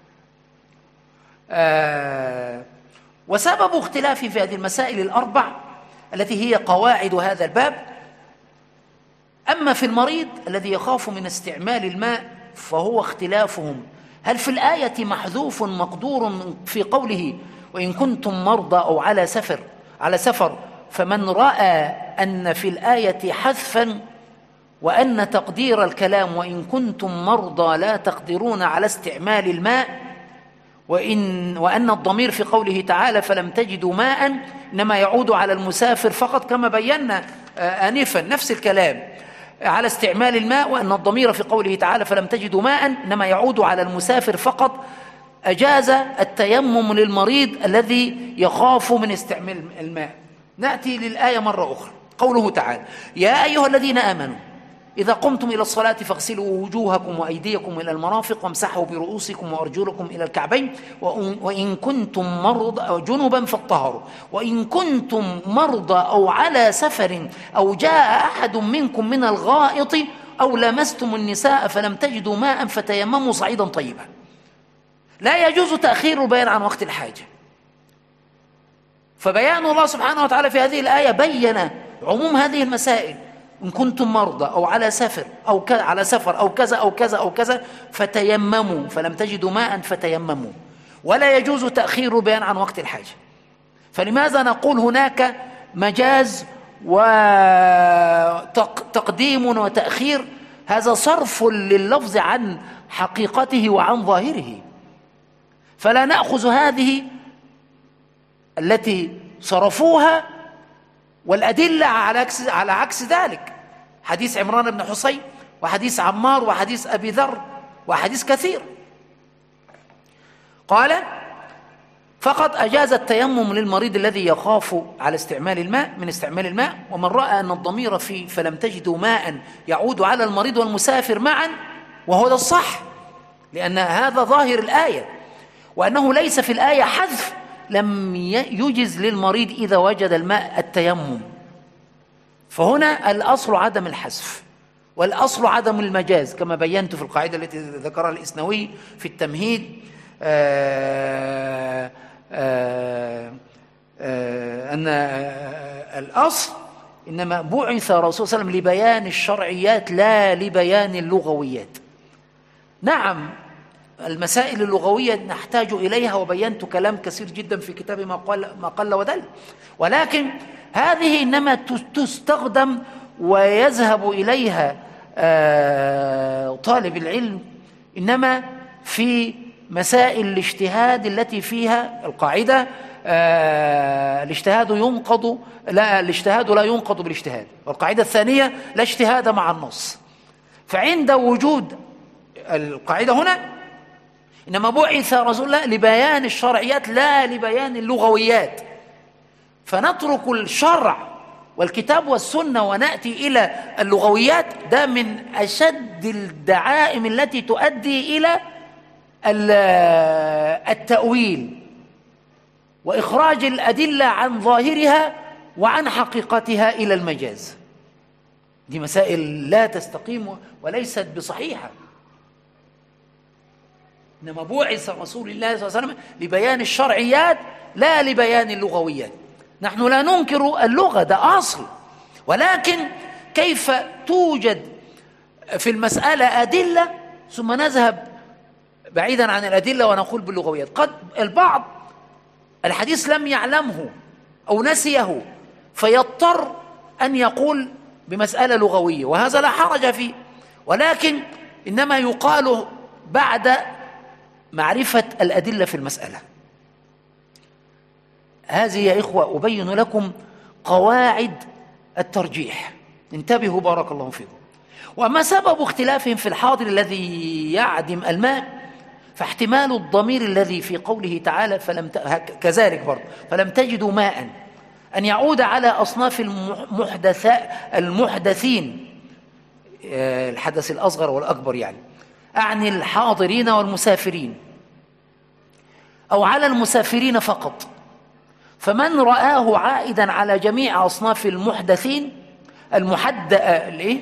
آه وسبب اختلافي في هذه المسائل الأربع التي هي قواعد هذا الباب، أما في المريض الذي يخاف من استعمال الماء فهو اختلافهم هل في الآية محذوف مقدور في قوله وإن كنتم مرضى أو على سفر على سفر فمن رأى أن في الآية حذفا وأن تقدير الكلام وإن كنتم مرضى لا تقدرون على استعمال الماء، وإن وأن الضمير في قوله تعالى فلم تجدوا ماء إنما يعود على المسافر فقط، كما بينا آنفا نفس الكلام على استعمال الماء، وأن الضمير في قوله تعالى فلم تجدوا ماء إنما يعود على المسافر فقط، أجاز التيمم للمريض الذي يخاف من استعمال الماء. نأتي للآية مرة أخرى. قوله تعالى يا أيها الذين آمنوا إذا قمتم إلى الصلاة فاغسلوا وجوهكم وأيديكم إلى المرافق وامسحوا برؤوسكم وأرجلكم إلى الكعبين وإن كنتم مرضى أو جنبا فاطهروا وإن كنتم مرضى أو على سفر أو جاء أحد منكم من الغائط أو لمستم النساء فلم تجدوا ماء فتيمموا صعيدا طيبا. لا يجوز تأخير البيان عن وقت الحاجة. فبيان الله سبحانه وتعالى في هذه الآية بيّن عموم هذه المسائل. إن كنتم مرضى أو على سفر أو ك... على سفر أو كذا أو كذا أو كذا فتيمموا فلم تجدوا ماء فتيمموا. ولا يجوز تأخير البيان عن وقت الحاجة. فلماذا نقول هناك مجاز وتقديم وتأخير؟ هذا صرف لللفظ عن حقيقته وعن ظاهره. فلا نأخذ هذه التي صرفوها والأدلة على عكس, على عكس ذلك، حديث عمران بن حصين وحديث عمار وحديث أبي ذر وحديث كثير. قال فقد أجاز التيمم للمريض الذي يخاف على استعمال الماء من استعمال الماء. ومن رأى أن الضمير في فلم تجدوا ماء يعود على المريض والمسافر معا، وهو ده الصح لأن هذا ظاهر الآية، وأنه ليس في الآية حذف لم يجز للمريض إذا وجد الماء التيمم. فهنا الأصل عدم الحذف والأصل عدم المجاز كما بينت في القاعدة التي ذكرها الإسنوي في التمهيد. آآ آآ آآ أن الأصل إنما بعث الرسول صلى الله عليه وسلم لبيان الشرعيات لا لبيان اللغويات. نعم المسائل اللغوية نحتاج إليها وبينت كلام كثير جدا في كتابي ما قل, ما قل ودل، ولكن هذه إنما تستخدم ويذهب إليها طالب العلم إنما في مسائل الاجتهاد التي فيها القاعدة الاجتهاد ينقض لا الاجتهاد لا ينقض بالاجتهاد، والقاعدة الثانية لا اجتهاد مع النص. فعند وجود القاعدة هنا إنما بعث رسول الله لبيان الشرعيات لا لبيان اللغويات، فنترك الشرع والكتاب والسنة ونأتي إلى اللغويات. ده من أشد الدعائم التي تؤدي إلى التأويل وإخراج الأدلة عن ظاهرها وعن حقيقتها إلى المجاز. دي مسائل لا تستقيم وليست بصحيحة. إنما بعث رسول الله صلى الله عليه وسلم لبيان الشرعيات لا لبيان اللغويات. نحن لا ننكر اللغة، ده أصل، ولكن كيف توجد في المسألة أدلة ثم نذهب بعيدا عن الأدلة ونقول باللغويات. قد البعض الحديث لم يعلمه أو نسيه فيضطر أن يقول بمسألة لغوية، وهذا لا حرج فيه، ولكن إنما يقال بعد معرفة الأدلة في المسألة. هذه يا إخوة أبين لكم قواعد الترجيح، انتبهوا بارك الله فيكم. وأما سبب اختلافهم في الحاضر الذي يعدم الماء فاحتمال الضمير الذي في قوله تعالى فلم ت... كذلك برضه فلم تجدوا ماء أن يعود على أصناف المحدث المحدثين، الحدث الأصغر والأكبر يعني، أعني الحاضرين والمسافرين، أو على المسافرين فقط. فمن رآه عائدا على جميع أصناف المحدثين المحد الإيه؟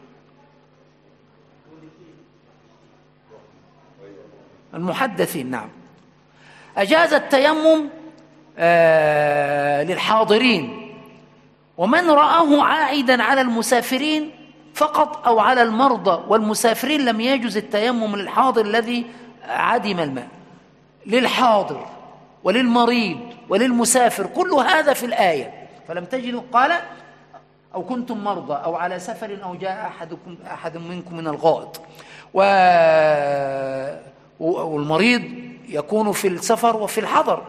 المحدثين نعم أجاز التيمم آه للحاضرين. ومن رآه عائدا على المسافرين فقط أو على المرضى والمسافرين لم يجوز التيمم للحاضر الذي عدم الماء. للحاضر وللمريض وللمسافر كل هذا في الآية. فلم تجدوا قال أو كنتم مرضى أو على سفر أو جاء أحدكم أحد منكم من الغائط. و... والمريض يكون في السفر وفي الحضر.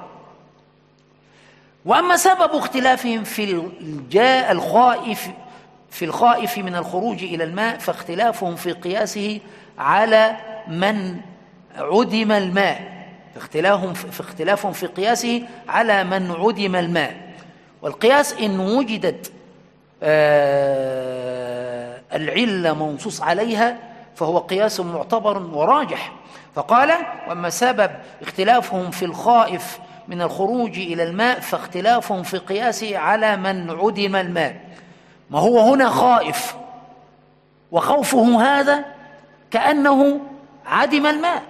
وأما سبب اختلافهم في الجاء الخائف في الخائف من الخروج إلى الماء فاختلافهم في قياسه على من عدم الماء اختلافهم في اختلافهم في قياسه على من عدم الماء. والقياس إن وجدت آه العلة منصوص عليها فهو قياس معتبر وراجح. فقال: وأما سبب اختلافهم في الخائف من الخروج إلى الماء فاختلافهم في قياسه على من عدم الماء. ما هو هنا خائف، وخوفه هذا كأنه عدم الماء،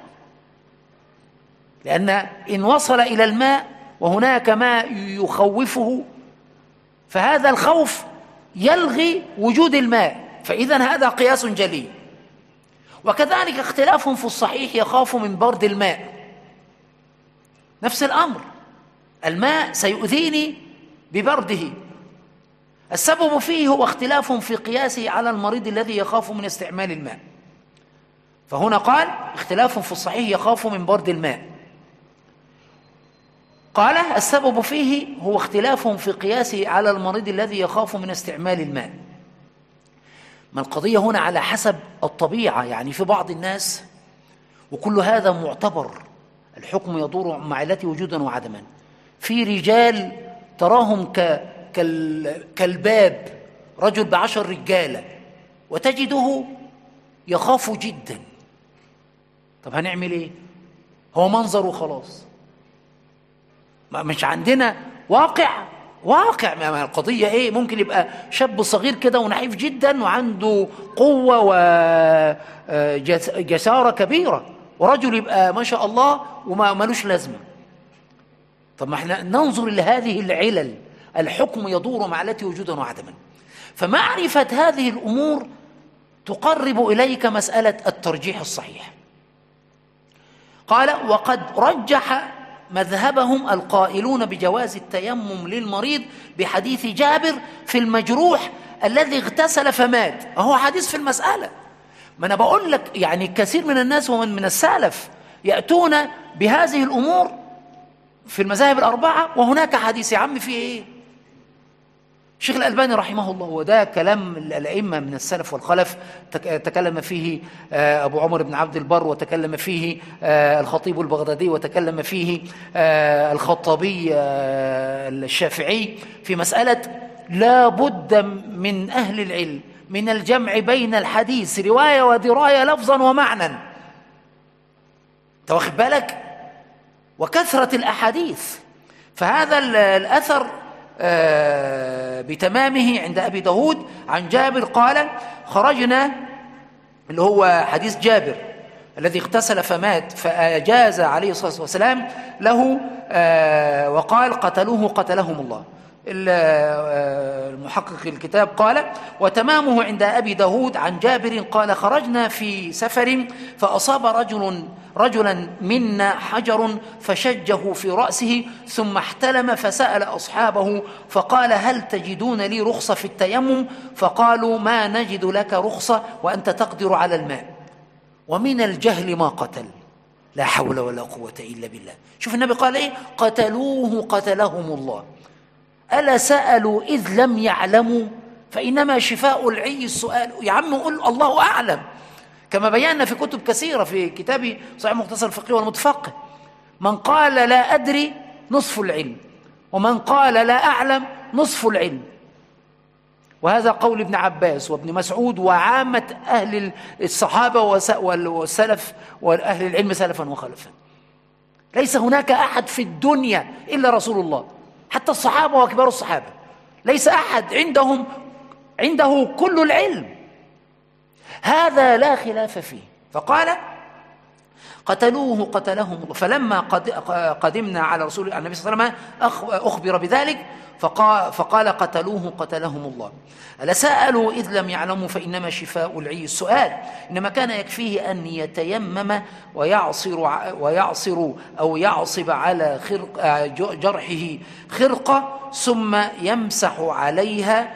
لأن إن وصل إلى الماء وهناك ما يخوفه فهذا الخوف يلغي وجود الماء، فإذن هذا قياس جلي. وكذلك اختلافهم في الصحيح يخاف من برد الماء، نفس الأمر، الماء سيؤذيني ببرده. السبب فيه هو اختلاف في قياسه على المريض الذي يخاف من استعمال الماء. فهنا قال: اختلاف في الصحيح يخاف من برد الماء. قال: السبب فيه هو اختلاف في قياسه على المريض الذي يخاف من استعمال الماء. ما القضية هنا على حسب الطبيعة، يعني في بعض الناس، وكل هذا معتبر، الحكم يدور مع علته وجودا وعدما. في رجال تراهم ك... كال... كالباب، رجل بعشر رجالة، وتجده يخاف جدا. طب هنعمل ايه؟ هو منظر وخلاص، مش عندنا واقع. واقع ما القضية ايه؟ ممكن يبقى شاب صغير كده ونحيف جدا وعنده قوة وجسارة كبيرة، ورجل يبقى ما شاء الله وما ملوش لازمة. طب ما احنا ننظر لهذه العلل، الحكم يدور مع التي وجودا وعدما. فمعرفة هذه الأمور تقرب إليك مسألة الترجيح الصحيح. قال: وقد رجح مذهبهم القائلون بجواز التيمم للمريض بحديث جابر في المجروح الذي اغتسل فمات. هو حديث في المسألة. ما أنا بقول لك يعني كثير من الناس ومن من السلف يأتون بهذه الأمور في المذاهب الأربعة وهناك حديث. يا عم في إيه؟ الشيخ الألباني رحمه الله، وده كلام الأئمة من السلف والخلف، تكلم فيه أبو عمر بن عبد البر، وتكلم فيه الخطيب البغدادي، وتكلم فيه الخطابي الشافعي في مسألة لا بد من أهل العلم من الجمع بين الحديث رواية ودراية لفظا ومعنى. أنت واخد بالك؟ وكثرة الأحاديث. فهذا الأثر بتمامه عند أبي داود عن جابر قال: خرجنا، اللي هو حديث جابر الذي اغتسل فمات، فأجاز عليه الصلاة والسلام له وقال: قتلوه قتلهم الله. المحقق الكتاب قال: وتمامه عند أبي داود عن جابر قال: خرجنا في سفر فأصاب رجل رجلا منا حجر فشجه في رأسه ثم احتلم فسأل أصحابه فقال: هل تجدون لي رخصة في التيمم؟ فقالوا: ما نجد لك رخصة وأنت تقدر على الماء، ومن الجهل ما قتل، لا حول ولا قوة إلا بالله. شوف النبي قال إيه؟ قتلوه قتلهم الله. ألا سألوا إذ لم يعلموا؟ فإنما شفاء العي السؤال. يا عم قل الله أعلم، كما بينا في كتب كثيرة، في كتاب صحيح مختصر الفقه والمتفقه: من قال لا أدري نصف العلم، ومن قال لا أعلم نصف العلم. وهذا قول ابن عباس وابن مسعود وعامة أهل الصحابة والسلف وأهل العلم سلفا وخلفا. ليس هناك أحد في الدنيا إلا رسول الله، حتى الصحابة وكبار الصحابة ليس أحد عندهم عنده كل العلم، هذا لا خلاف فيه. فقال: قتلوه قتلهم الله. فلما قدمنا على رسول النبي صلى الله عليه وسلم أخبر بذلك فقال, فقال: قتلوه قتلهم الله. ألا سألوا إذ لم يعلموا؟ فإنما شفاء العي السؤال. إنما كان يكفيه أن يتيمم ويعصر, ويعصر أو يعصب على خرق جرحه خرقة ثم يمسح عليها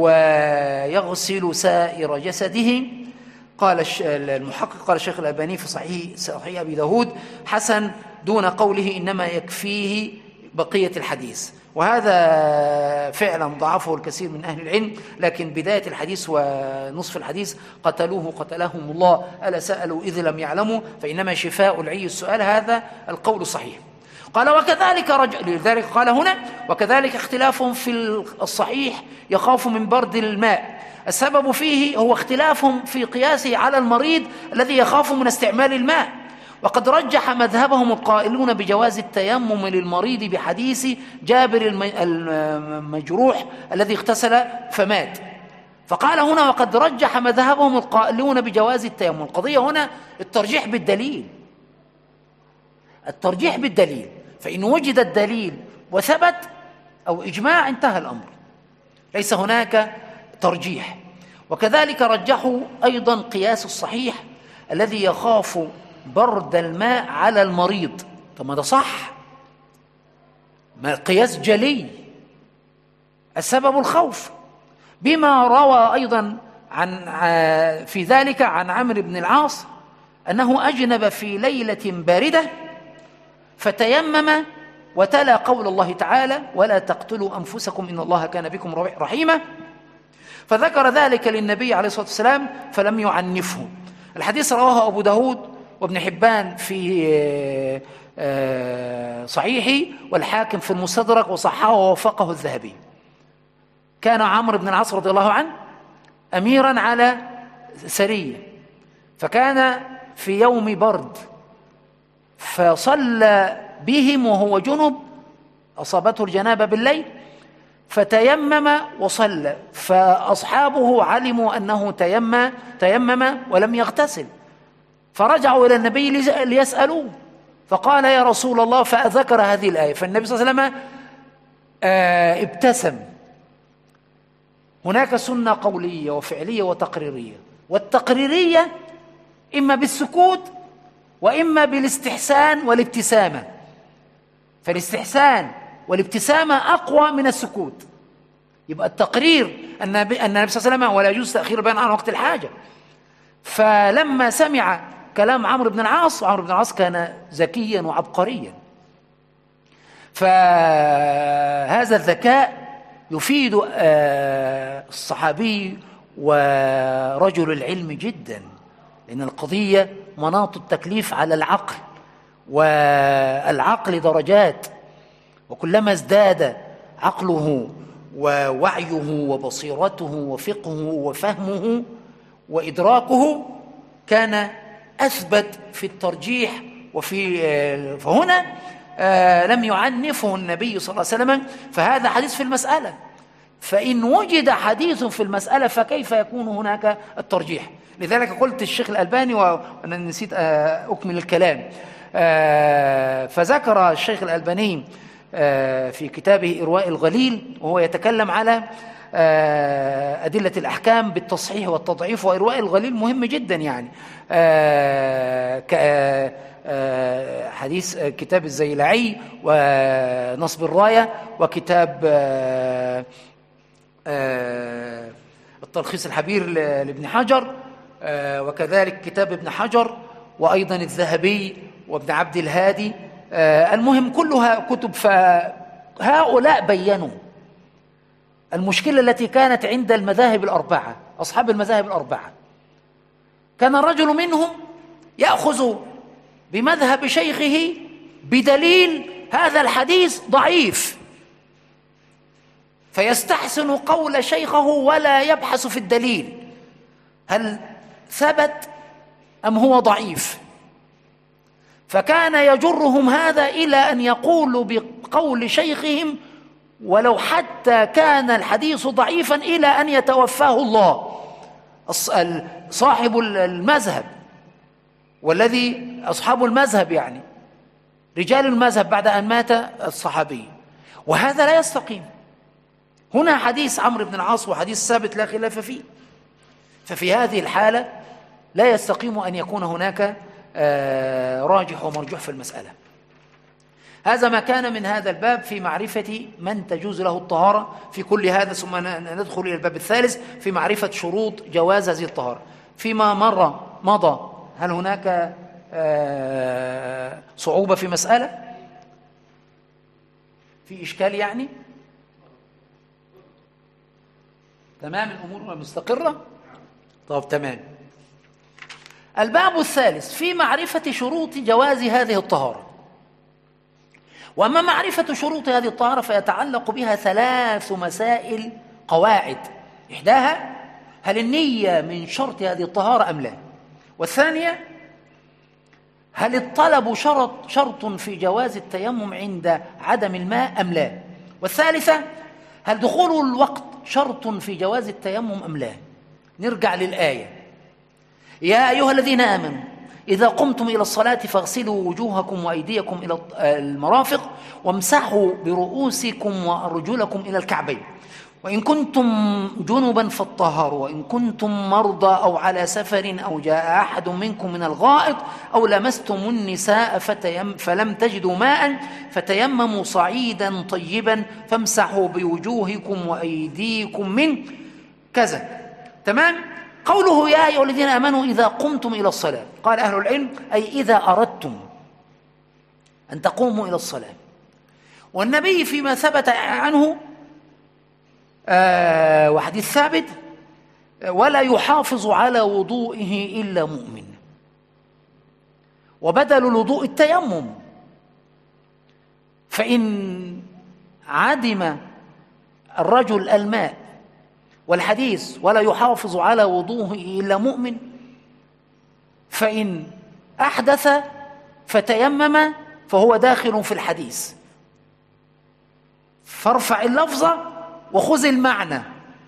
ويغسل سائر جسده. قال المحقق، قال الشيخ الألباني في صحيح, صحيح أبي داود: حسن دون قوله إنما يكفيه بقية الحديث. وهذا فعلا ضعفه الكثير من أهل العلم، لكن بداية الحديث ونصف الحديث: قتلوه قتلهم الله، ألا سألوا إذ لم يعلموا، فإنما شفاء العي السؤال. هذا القول صحيح. قال: وكذلك رجل، لذلك قال هنا: وكذلك اختلاف في الصحيح يخاف من برد الماء السبب فيه هو اختلافهم في قياسه على المريض الذي يخاف من استعمال الماء. وقد رجح مذهبهم القائلون بجواز التيمم للمريض بحديث جابر المجروح الذي اغتسل فمات. فقال هنا وقد رجح مذهبهم القائلون بجواز التيمم. القضية هنا الترجيح بالدليل، الترجيح بالدليل، فإن وجد الدليل وثبت أو إجماع انتهى الأمر، ليس هناك ترجيح. وكذلك رجحوا أيضا قياس الصحيح الذي يخاف برد الماء على المريض. طب ما ده صح، ما قياس جلي، السبب الخوف، بما روى أيضا عن في ذلك عن عمرو بن العاص أنه أجنب في ليلة باردة فتيمم وتلا قول الله تعالى ولا تقتلوا أنفسكم إن الله كان بكم رحيما، فذكر ذلك للنبي عليه الصلاة والسلام فلم يعنفه. الحديث رواه أبو داود وابن حبان في صحيحه والحاكم في المستدرك وصححه ووافقه الذهبي. كان عمرو بن العاص رضي الله عنه أميرا على سرية، فكان في يوم برد فصلى بهم وهو جنب، أصابته الجنابة بالليل فتيمم وصلى، فأصحابه علموا أنه تيمم تيمم ولم يغتسل، فرجعوا إلى النبي ليسألوه، فقال يا رسول الله، فذكر هذه الآية، فالنبي صلى الله عليه وسلم آه ابتسم. هناك سنة قولية وفعلية وتقريرية، والتقريرية إما بالسكوت وإما بالاستحسان والابتسامة، فالاستحسان والابتسامة أقوى من السكوت. يبقى التقرير أن النبي صلى الله عليه وسلم ولا يجوز تأخير البيان عن وقت الحاجة. فلما سمع كلام عمرو بن العاص، وعمرو بن العاص كان ذكيا وعبقريا، فهذا الذكاء يفيد الصحابي ورجل العلم جدا، لأن القضية مناط التكليف على العقل، والعقل درجات، وكلما ازداد عقله ووعيه وبصيرته وفقهه وفهمه وإدراكه كان أثبت في الترجيح. وفي فهنا لم يعنفه النبي صلى الله عليه وسلم، فهذا حديث في المسألة، فإن وجد حديث في المسألة فكيف يكون هناك الترجيح؟ لذلك قلت الشيخ الألباني وأنا نسيت أكمل الكلام، فذكر الشيخ الألباني في كتابه إرواء الغليل وهو يتكلم على أدلة الأحكام بالتصحيح والتضعيف، وإرواء الغليل مهم جدا، يعني حديث كتاب الزيلعي ونصب الراية وكتاب التلخيص الحبير لابن حجر، وكذلك كتاب ابن حجر وأيضا الذهبي وابن عبد الهادي. المهم كلها كتب، فهؤلاء بيّنوا المشكلة التي كانت عند المذاهب الأربعة، أصحاب المذاهب الأربعة. كان الرجل منهم يأخذ بمذهب شيخه بدليل هذا الحديث ضعيف، فيستحسن قول شيخه ولا يبحث في الدليل هل ثبت أم هو ضعيف، فكان يجرهم هذا إلى أن يقولوا بقول شيخهم ولو حتى كان الحديث ضعيفا إلى أن يتوفاه الله صاحب المذهب، والذي أصحاب المذهب يعني رجال المذهب بعد أن مات الصحابي، وهذا لا يستقيم. هنا حديث عمرو بن العاص وحديث ثابت لا خلاف فيه، ففي هذه الحالة لا يستقيم أن يكون هناك راجح ومرجوح في المسألة. هذا ما كان من هذا الباب في معرفة من تجوز له الطهارة في كل هذا، ثم ندخل إلى الباب الثالث في معرفة شروط جواز هذه الطهارة. فيما مر مضى هل هناك صعوبة في مسألة؟ في إشكال يعني؟ تمام، الأمور مستقرة؟ طب تمام. الباب الثالث في معرفة شروط جواز هذه الطهارة. وأما معرفة شروط هذه الطهارة فيتعلق بها ثلاث مسائل قواعد. إحداها هل النية من شرط هذه الطهارة أم لا؟ والثانية هل الطلب شرط شرط في جواز التيمم عند عدم الماء أم لا؟ والثالثة هل دخول الوقت شرط في جواز التيمم أم لا؟ نرجع للآية: يا أيها الذين آمنوا إذا قمتم إلى الصلاة فاغسلوا وجوهكم وأيديكم إلى المرافق وامسحوا برؤوسكم وأرجلكم إلى الكعبين وإن كنتم جنبا فاطهروا وإن كنتم مرضى أو على سفر أو جاء أحد منكم من الغائط أو لمستم النساء فتيم فلم تجدوا ماء فتيمموا صعيدا طيبا فامسحوا بوجوهكم وأيديكم من كذا. تمام؟ قوله يا أيها الذين آمنوا إذا قمتم إلى الصلاة، قال أهل العلم أي إذا أردتم أن تقوموا إلى الصلاة. والنبي فيما ثبت عنه آه وحديث ثابت: ولا يحافظ على وضوئه إلا مؤمن. وبدل الوضوء التيمم، فإن عدم الرجل الماء، والحديث ولا يحافظ على وضوءه إلا مؤمن، فإن أحدث فتيمم فهو داخل في الحديث. فارفع اللفظ وخذ المعنى.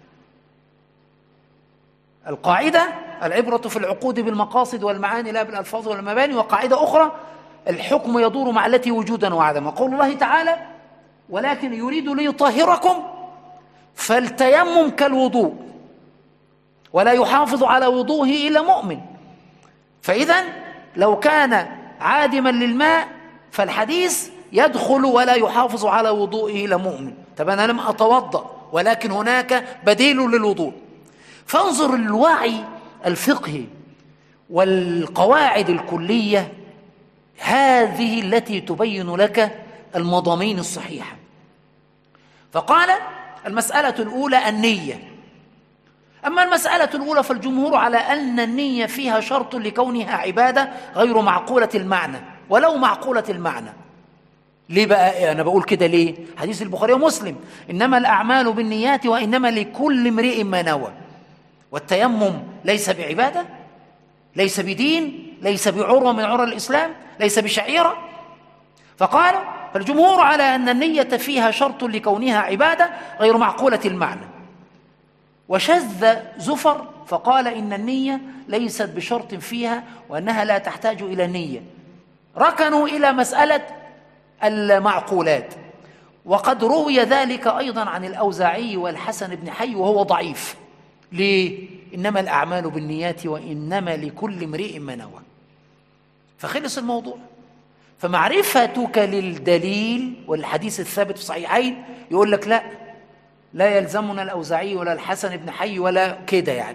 القاعدة: العبرة في العقود بالمقاصد والمعاني لا بالألفاظ والمباني. وقاعدة أخرى: الحكم يدور مع التي وجودا وعدما. قول الله تعالى: ولكن يريد ليطهركم، فالتيمم كالوضوء، ولا يحافظ على وضوءه إلا مؤمن. فإذا لو كان عادما للماء فالحديث يدخل ولا يحافظ على وضوئه إلا مؤمن. طب أنا لم أتوضأ ولكن هناك بديل للوضوء. فانظر الوعي الفقهي والقواعد الكلية هذه التي تبين لك المضامين الصحيحة. فقال: المسألة الأولى النية. أما المسألة الأولى فالجمهور على أن النية فيها شرط لكونها عبادة غير معقولة المعنى ولو معقولة المعنى. ليه بقى أنا بقول كده؟ ليه؟ حديث البخاري ومسلم: إنما الأعمال بالنيات وإنما لكل امرئ ما نوى. والتيمم ليس بعبادة، ليس بدين، ليس بعروة من عرى الإسلام، ليس بشعيرة. فقال: فالجمهور على أن النية فيها شرط لكونها عبادة غير معقولة المعنى. وشذ زفر فقال: إن النية ليست بشرط فيها وأنها لا تحتاج إلى نية. ركنوا إلى مسألة المعقولات. وقد روي ذلك أيضا عن الأوزاعي والحسن بن حي وهو ضعيف. ليه؟ إنما الأعمال بالنيات وإنما لكل امرئ ما نوى. فخلص الموضوع. فمعرفتك للدليل والحديث الثابت في الصحيحين يقول لك لا لا يلزمنا الأوزاعي ولا الحسن بن حي ولا كده يعني.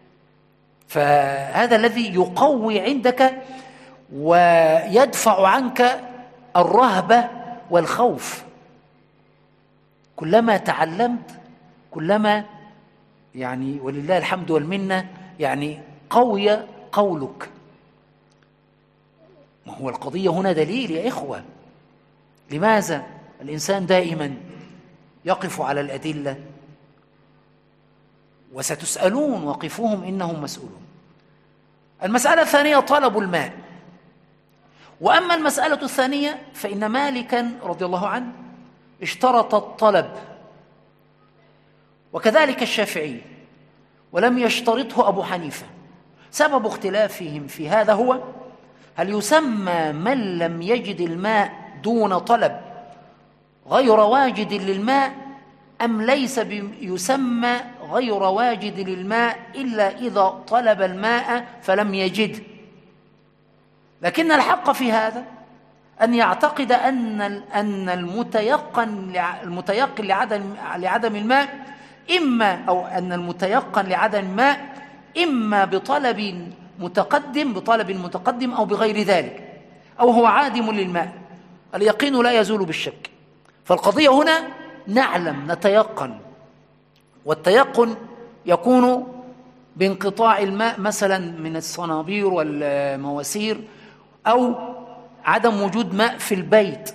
فهذا الذي يقوي عندك ويدفع عنك الرهبة والخوف. كلما تعلمت كلما يعني ولله الحمد والمنة يعني قوي قولك. ما هو القضية هنا دليل يا إخوة. لماذا الإنسان دائما يقف على الأدلة؟ وستسألون وقفوهم إنهم مسؤولون. المسألة الثانية طلب الماء. وأما المسألة الثانية فإن مالكا رضي الله عنه اشترط الطلب، وكذلك الشافعي، ولم يشترطه أبو حنيفة. سبب اختلافهم في هذا هو: هل يسمى من لم يجد الماء دون طلب غير واجد للماء، أم ليس يسمى غير واجد للماء إلا إذا طلب الماء فلم يجد؟ لكن الحق في هذا أن يعتقد أن أن المتيقن المتيقن لعدم لعدم الماء إما أو أن المتيقن لعدم الماء إما بطلب متقدم بطلب متقدم أو بغير ذلك، أو هو عادم للماء. اليقين لا يزول بالشك. فالقضية هنا نعلم نتيقن، والتيقن يكون بانقطاع الماء مثلا من الصنابير والمواسير، أو عدم وجود ماء في البيت،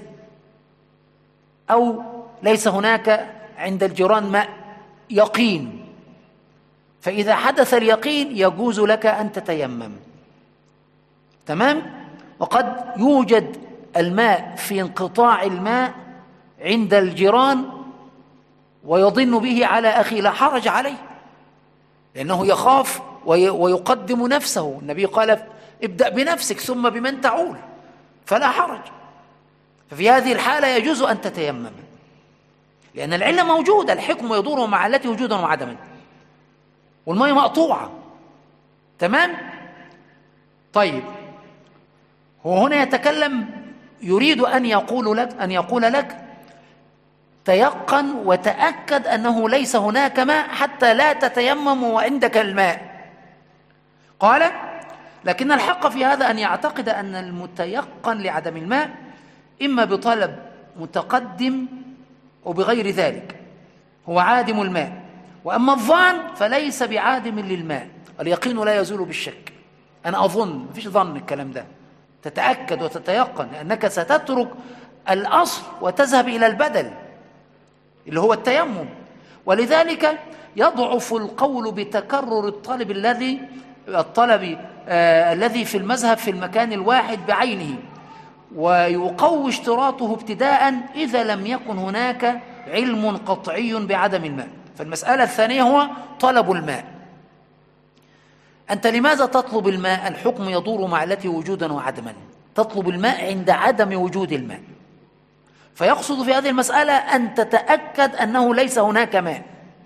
أو ليس هناك عند الجيران ماء يقين. فإذا حدث اليقين يجوز لك أن تتيمم. تمام؟ وقد يوجد الماء في انقطاع الماء عند الجيران ويضن به على أخي، لا حرج عليه، لأنه يخاف ويقدم نفسه. النبي قال ابدأ بنفسك ثم بمن تعول، فلا حرج. ففي هذه الحالة يجوز أن تتيمم، لأن العلة موجودة، الحكم يدور مع التي وجودا وعدما، والمية مقطوعة. تمام؟ طيب، هو هنا يتكلم، يريد أن يقول لك أن يقول لك تيقن وتأكد أنه ليس هناك ماء حتى لا تتيمم وعندك الماء. قال: لكن الحق في هذا أن يعتقد أن المتيقن لعدم الماء إما بطلب متقدم وبغير ذلك هو عادم الماء، وأما الظن فليس بعادم للماء. اليقين لا يزول بالشك. أنا أظن، مفيش ظن، الكلام ده تتأكد وتتيقن، لأنك ستترك الأصل وتذهب إلى البدل اللي هو التيمم. ولذلك يضعف القول بتكرر الطلب الذي الطلب آه الذي في المذهب في المكان الواحد بعينه، ويقوي اشتراطه ابتداء إذا لم يكن هناك علم قطعي بعدم الماء. فالمسألة الثانية هو طلب الماء. أنت لماذا تطلب الماء؟ الحكم يدور مع التي وجودا وعدما. تطلب الماء عند عدم وجود الماء، فيقصد في هذه المسألة أن تتأكد أنه ليس هناك ماء.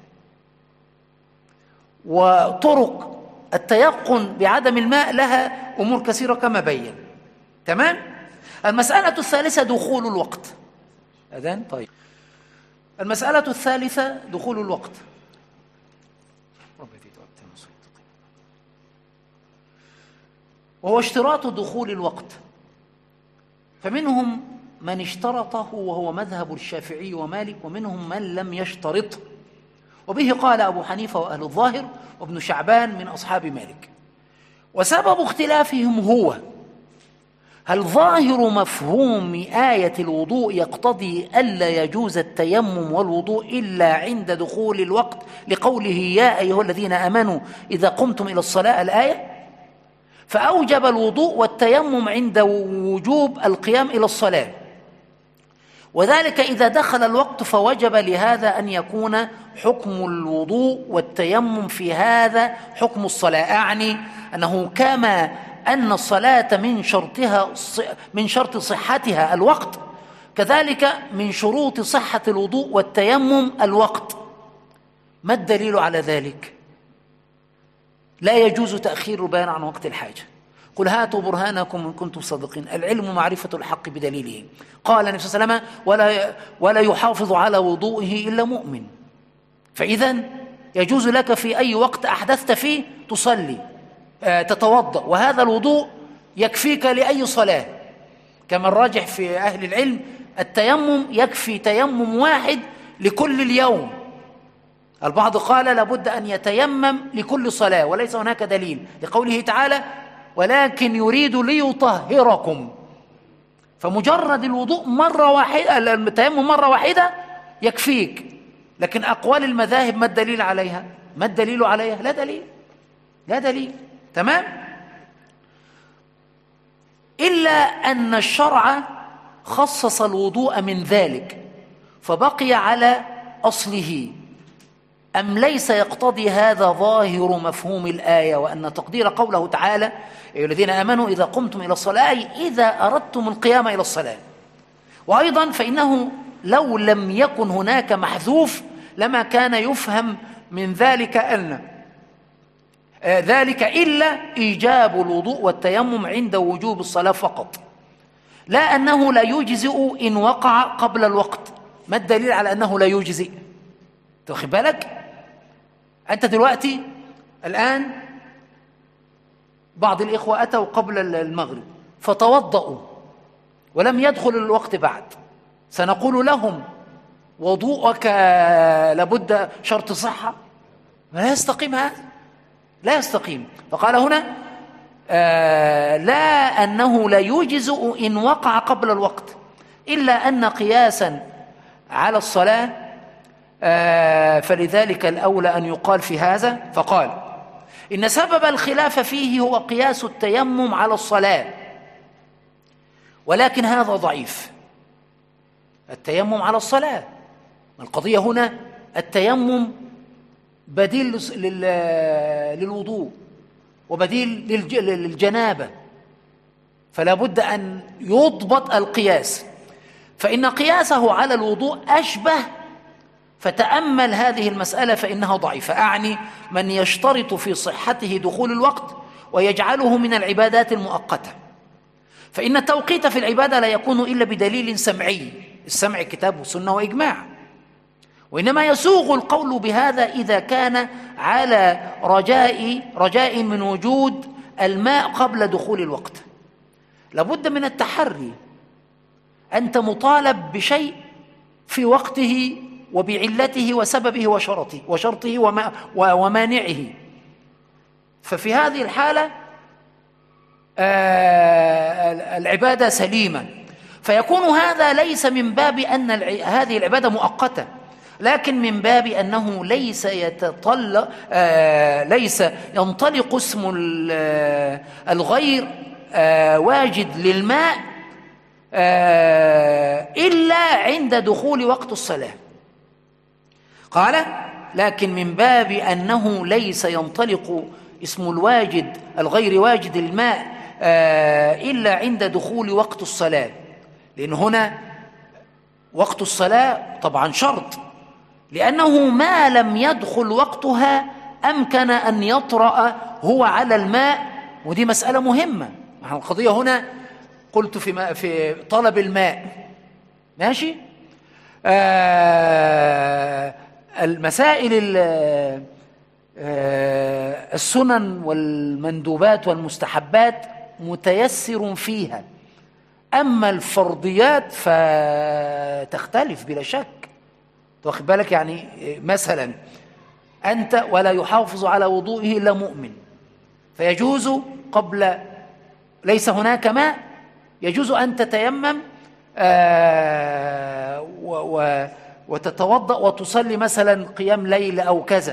وطرق التيقن بعدم الماء لها أمور كثيرة كما بين. تمام؟ المسألة الثالثة دخول الوقت. أذن؟ طيب، المسألة الثالثة دخول الوقت. وهو اشتراط دخول الوقت. فمنهم من اشترطه وهو مذهب الشافعي ومالك، ومنهم من لم يشترطه، وبه قال أبو حنيفة وأهل الظاهر وابن شعبان من أصحاب مالك. وسبب اختلافهم هو: هل ظاهر مفهوم آية الوضوء يقتضي ألا يجوز التيمم والوضوء إلا عند دخول الوقت، لقوله يا أيها الذين آمنوا إذا قمتم إلى الصلاة الآية، فأوجب الوضوء والتيمم عند وجوب القيام إلى الصلاة، وذلك إذا دخل الوقت فوجب لهذا أن يكون حكم الوضوء والتيمم في هذا حكم الصلاة. أعني أنه كما أن الصلاة من شرطها من شرط صحتها الوقت، كذلك من شروط صحة الوضوء والتيمم الوقت. ما الدليل على ذلك؟ لا يجوز تأخير البيان عن وقت الحاجة. قل هاتوا برهانكم إن كنتم صادقين. العلم معرفة الحق بدليله. قال النبي صلى الله عليه وسلم: ولا ولا يحافظ على وضوئه إلا مؤمن. فإذا يجوز لك في أي وقت أحدثت فيه تصلي، آه تتوضأ، وهذا الوضوء يكفيك لأي صلاة. كما الراجح في أهل العلم التيمم يكفي تيمم واحد لكل اليوم. البعض قال لابد أن يتيمم لكل صلاة، وليس هناك دليل، لقوله تعالى: ولكن يريد ليطهركم. فمجرد الوضوء مرة واحدة، التيمم مرة واحدة يكفيك. لكن أقوال المذاهب ما الدليل عليها؟ ما الدليل عليها؟ لا دليل، لا دليل. تمام؟ إلا أن الشرع خصص الوضوء من ذلك فبقي على أصله. أم ليس يقتضي هذا ظاهر مفهوم الآية، وأن تقدير قوله تعالى: أيها الذين آمنوا إذا قمتم إلى الصلاة، إذا أردتم القيام إلى الصلاة. وأيضا فإنه لو لم يكن هناك محذوف لما كان يفهم من ذلك أن ذلك إلا إيجاب الوضوء والتيمم عند وجوب الصلاة فقط، لا أنه لا يجزئ إن وقع قبل الوقت. ما الدليل على أنه لا يجزئ؟ تاخد بالك؟ أنت دلوقتي الآن بعض الإخوة أتوا قبل المغرب فتوضأوا ولم يدخل الوقت بعد، سنقول لهم وضوءك لابد شرط صحة؟ لا يستقيم هذا، لا يستقيم. فقال هنا آه لا أنه لا يجزئ إن وقع قبل الوقت، إلا أن قياسا على الصلاة آه فلذلك الأولى أن يقال في هذا. فقال إن سبب الخلاف فيه هو قياس التيمم على الصلاة، ولكن هذا ضعيف. التيمم على الصلاة، القضية هنا التيمم بديل للوضوء وبديل للجنابة، فلا بد أن يضبط القياس، فإن قياسه على الوضوء أشبه، فتأمل هذه المسألة فإنها ضعيفة. أعني من يشترط في صحته دخول الوقت ويجعله من العبادات المؤقتة، فإن التوقيت في العبادة لا يكون إلا بدليل سمعي، السمع كتاب وسنة وإجماع، وإنما يسوغ القول بهذا إذا كان على رجاء رجاء من وجود الماء قبل دخول الوقت. لابد من التحري، أنت مطالب بشيء في وقته وبعلته وسببه وشرطه وشرطه وما ومانعه، ففي هذه الحالة آه العبادة سليمة، فيكون هذا ليس من باب أن هذه العبادة مؤقتة، لكن من باب أنه ليس يتطلق آه ليس ينطلق اسم الغير آه واجد للماء آه إلا عند دخول وقت الصلاة. قال لكن من باب أنه ليس ينطلق اسم الواجد الغير واجد الماء آه إلا عند دخول وقت الصلاة، لأن هنا وقت الصلاة طبعا شرط، لأنه ما لم يدخل وقتها أمكن أن يطرأ هو على الماء، ودي مسألة مهمة. القضية هنا قلت في في طلب الماء، ماشي. آه المسائل آه السنن والمندوبات والمستحبات متيسر فيها، أما الفرضيات فتختلف بلا شك. واخد بالك؟ يعني مثلا أنت ولا يحافظ على وضوئه إلا مؤمن، فيجوز قبل ليس هناك ماء يجوز أن تتيمم آه و و وتتوضأ وتصلي مثلا قيام ليل أو كذا.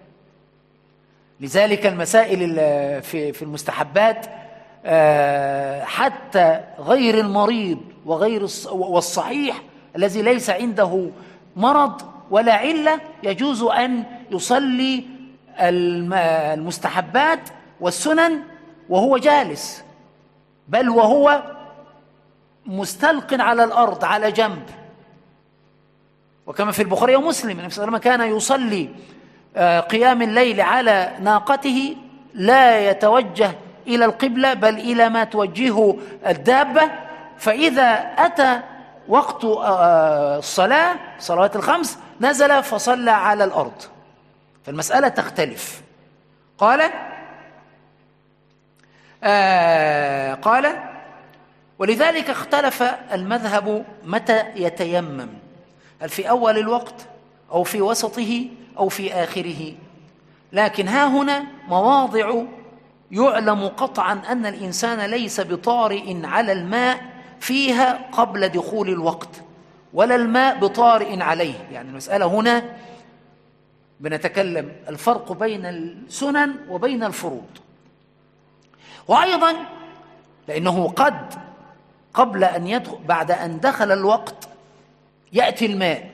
لذلك المسائل في في المستحبات آه حتى غير المريض وغير والصحيح الذي ليس عنده مرض ولا علة يجوز أن يصلي المستحبات والسنن وهو جالس، بل وهو مستلق على الأرض على جنب. وكما في البخاري ومسلم النبي صلى الله عليه وسلم كان يصلي قيام الليل على ناقته لا يتوجه إلى القبلة بل إلى ما توجهه الدابة، فإذا أتى وقت الصلاة صلوات الخمس نزل فصلى على الأرض، فالمسألة تختلف. قال آه قال ولذلك اختلف المذهب متى يتيمم، هل في أول الوقت أو في وسطه أو في آخره، لكن ها هنا مواضع يعلم قطعا أن الإنسان ليس بطارئ على الماء فيها قبل دخول الوقت ولا الماء بطارئ عليه. يعني المسألة هنا بنتكلم الفرق بين السنن وبين الفروض. وأيضا لأنه قد قبل أن يدخل بعد أن دخل الوقت يأتي الماء،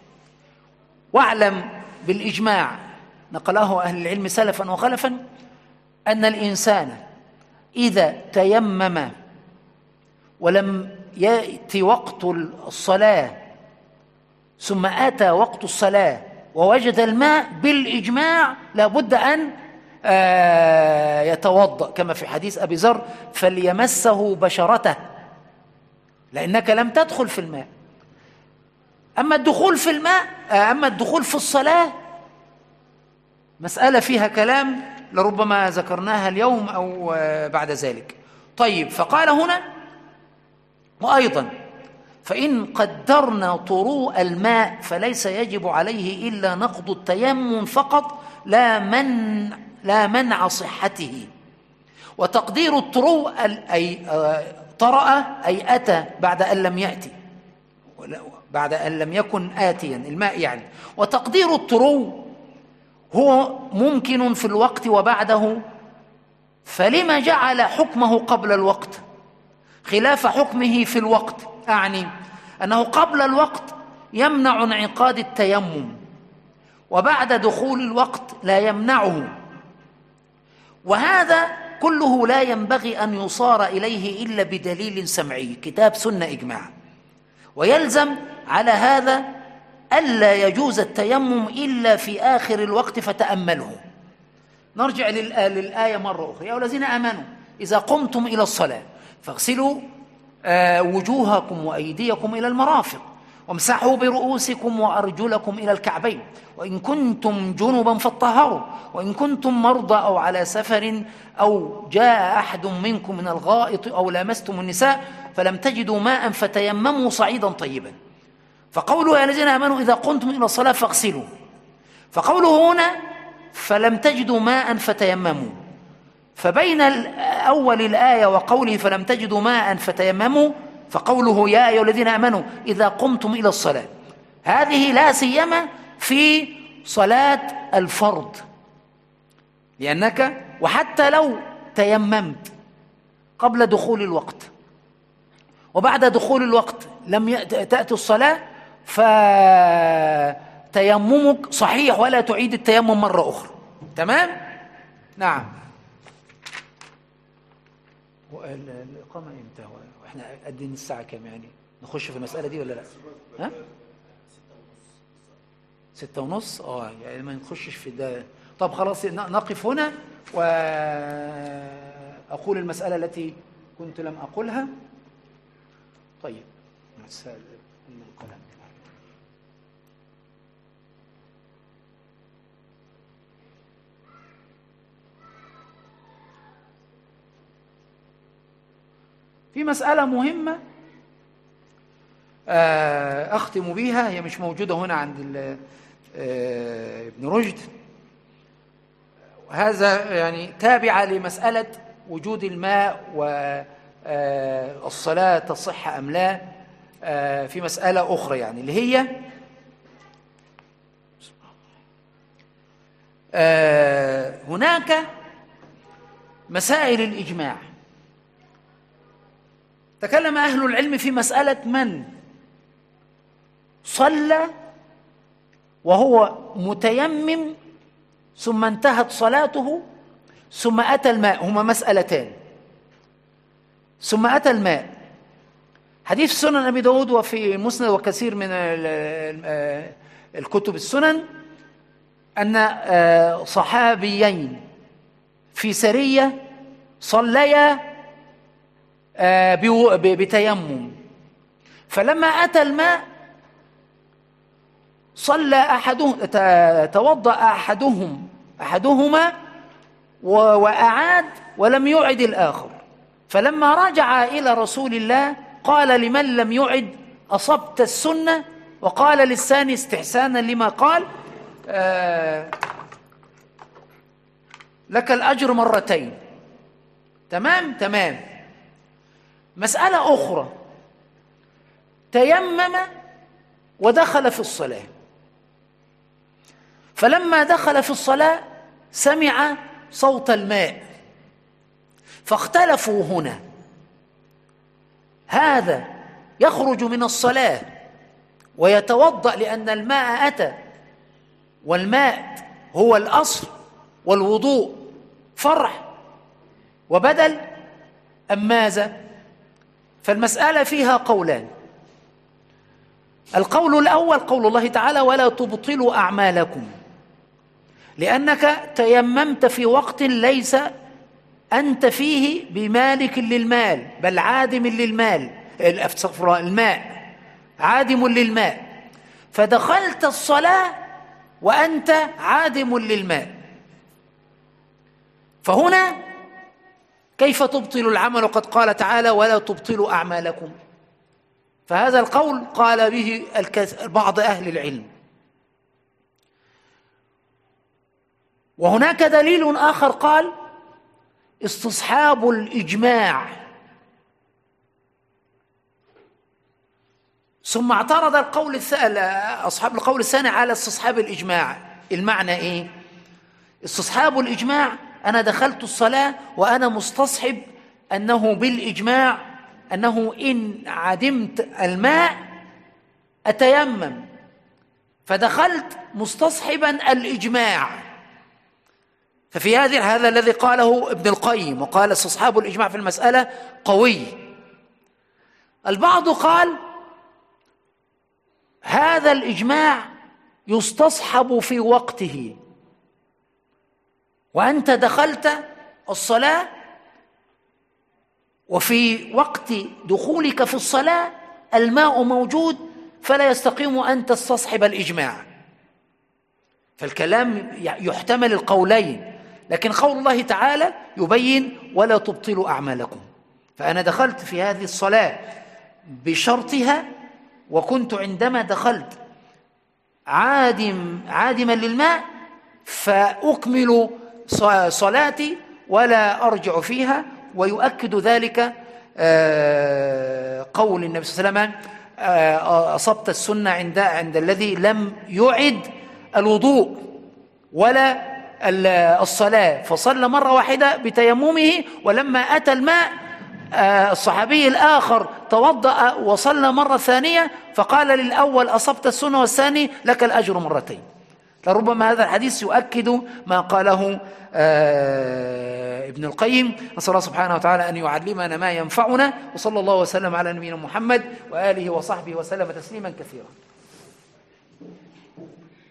واعلم بالإجماع نقله أهل العلم سلفا وخلفا أن الإنسان إذا تيمم ولم يأتي وقت الصلاة ثم أتى وقت الصلاة ووجد الماء بالإجماع لابد أن يتوضأ، كما في حديث أبي ذر فليمسه بشرته، لأنك لم تدخل في الماء. أما الدخول في الماء أما الدخول في الصلاة مسألة فيها كلام لربما ذكرناها اليوم أو بعد ذلك. طيب، فقال هنا وأيضا فإن قدرنا طروء الماء فليس يجب عليه إلا نقض التيمم فقط لا من لا منع صحته. وتقدير الطروء أي طرأ أي أتى بعد أن لم يأتي، بعد أن لم يكن آتيا الماء يعني. وتقدير الطرو هو ممكن في الوقت وبعده، فلما جعل حكمه قبل الوقت خلاف حكمه في الوقت؟ أعني أنه قبل الوقت يمنع انعقاد التيمم، وبعد دخول الوقت لا يمنعه، وهذا كله لا ينبغي أن يصار إليه إلا بدليل سمعي، كتاب سنة إجماع. ويلزم على هذا ألا يجوز التيمم إلا في آخر الوقت فتأمله. نرجع للآية مرة أخرى: يا الذين آمنوا إذا قمتم إلى الصلاة فاغسلوا وجوهكم وأيديكم إلى المرافق وامسحوا برؤوسكم وأرجلكم إلى الكعبين وإن كنتم جنبا فاطهروا وإن كنتم مرضى أو على سفر أو جاء أحد منكم من الغائط أو لامستم النساء فلم تجدوا ماء فتيمموا صعيدا طيبا. فقوله يا الذين آمنوا إذا قمتم إلى الصلاة فاغسلوا، فقوله هنا فلم تجدوا ماء فتيمموا، فبين أول الآية وقوله فلم تجدوا ماء فتيمموا فقوله يا أيها الذين آمنوا إذا قمتم إلى الصلاة، هذه لا سيما في صلاة الفرض، لأنك وحتى لو تيممت قبل دخول الوقت وبعد دخول الوقت لم تأتي الصلاة فتيممك صحيح ولا تعيد التيمم مرة أخرى. تمام؟ نعم. الإقامة إمتى؟ وإحنا قدين الساعة كام يعني؟ نخش في المسألة دي ولا لا؟ ها؟ ستة ونص؟ آه يعني ما نخشش في ده. طب خلاص نقف هنا وأقول المسألة التي كنت لم أقولها. طيب مسألة القلم. في مسألة مهمة أختم بها، هي مش موجودة هنا عند ابن رشد، هذا يعني تابعة لمسألة وجود الماء والصلاة تصح أم لا، في مسألة أخرى يعني اللي هي هناك مسائل الإجماع. تكلم أهل العلم في مسألة من صلى وهو متيمم ثم انتهت صلاته ثم أتى الماء، هما مسألتان. ثم أتى الماء، حديث سنن أبي داود وفي مسند وكثير من الكتب السنن أن صحابيين في سرية صليا بتيمم، فلما أتى الماء صلى أحدهم توضأ أحدهم أحدهما وأعاد ولم يعد الآخر، فلما رجع إلى رسول الله قال لمن لم يعد أصبت السنة، وقال للثاني استحسانا لما قال آه لك الأجر مرتين. تمام تمام. مسألة أخرى، تيمم ودخل في الصلاة، فلما دخل في الصلاة سمع صوت الماء، فاختلفوا هنا، هذا يخرج من الصلاة ويتوضأ لأن الماء أتى، والماء هو الأصل والوضوء فرع وبدل، أم ماذا؟ فالمسألة فيها قولان. القول الأول قول الله تعالى ولا تبطلوا أعمالكم، لأنك تيممت في وقت ليس أنت فيه بمالك للمال بل عادم للمال، الماء عادم للماء، فدخلت الصلاة وأنت عادم للماء، فهنا كيف تبطل العمل وقد قال تعالى ولا تبطلوا أعمالكم؟ فهذا القول قال به بعض أهل العلم. وهناك دليل آخر قال استصحاب الإجماع، ثم اعترض القول الثاني أصحاب القول الثاني على استصحاب الإجماع. المعنى إيه؟ استصحاب الإجماع أنا دخلت الصلاة وأنا مستصحب أنه بالإجماع أنه إن عدمت الماء أتيمم، فدخلت مستصحبا الإجماع. ففي هذه هذا الذي قاله ابن القيم، وقال استصحاب الإجماع في المسألة قوي. البعض قال هذا الإجماع يستصحب في وقته، وأنت دخلت الصلاة وفي وقت دخولك في الصلاة الماء موجود، فلا يستقيم أن تستصحب الإجماع. فالكلام يحتمل القولين، لكن قول الله تعالى يبين ولا تبطلوا أعمالكم. فأنا دخلت في هذه الصلاة بشرطها، وكنت عندما دخلت عادم عادما للماء فأكمل صلاتي ولا أرجع فيها. ويؤكد ذلك قول النبي صلى الله عليه وسلم أصبت السنة عند عند الذي لم يعد الوضوء ولا الصلاة، فصلى مرة واحدة بتيممه، ولما أتى الماء الصحابي الآخر توضأ وصلى مرة ثانية، فقال للأول أصبت السنة والثاني لك الأجر مرتين. لربما هذا الحديث يؤكد ما قاله ابن القيم. نسأل الله سبحانه وتعالى أن يعلمنا ما ينفعنا، وصلى الله وسلم على نبينا محمد وآله وصحبه وسلم تسليما كثيرا.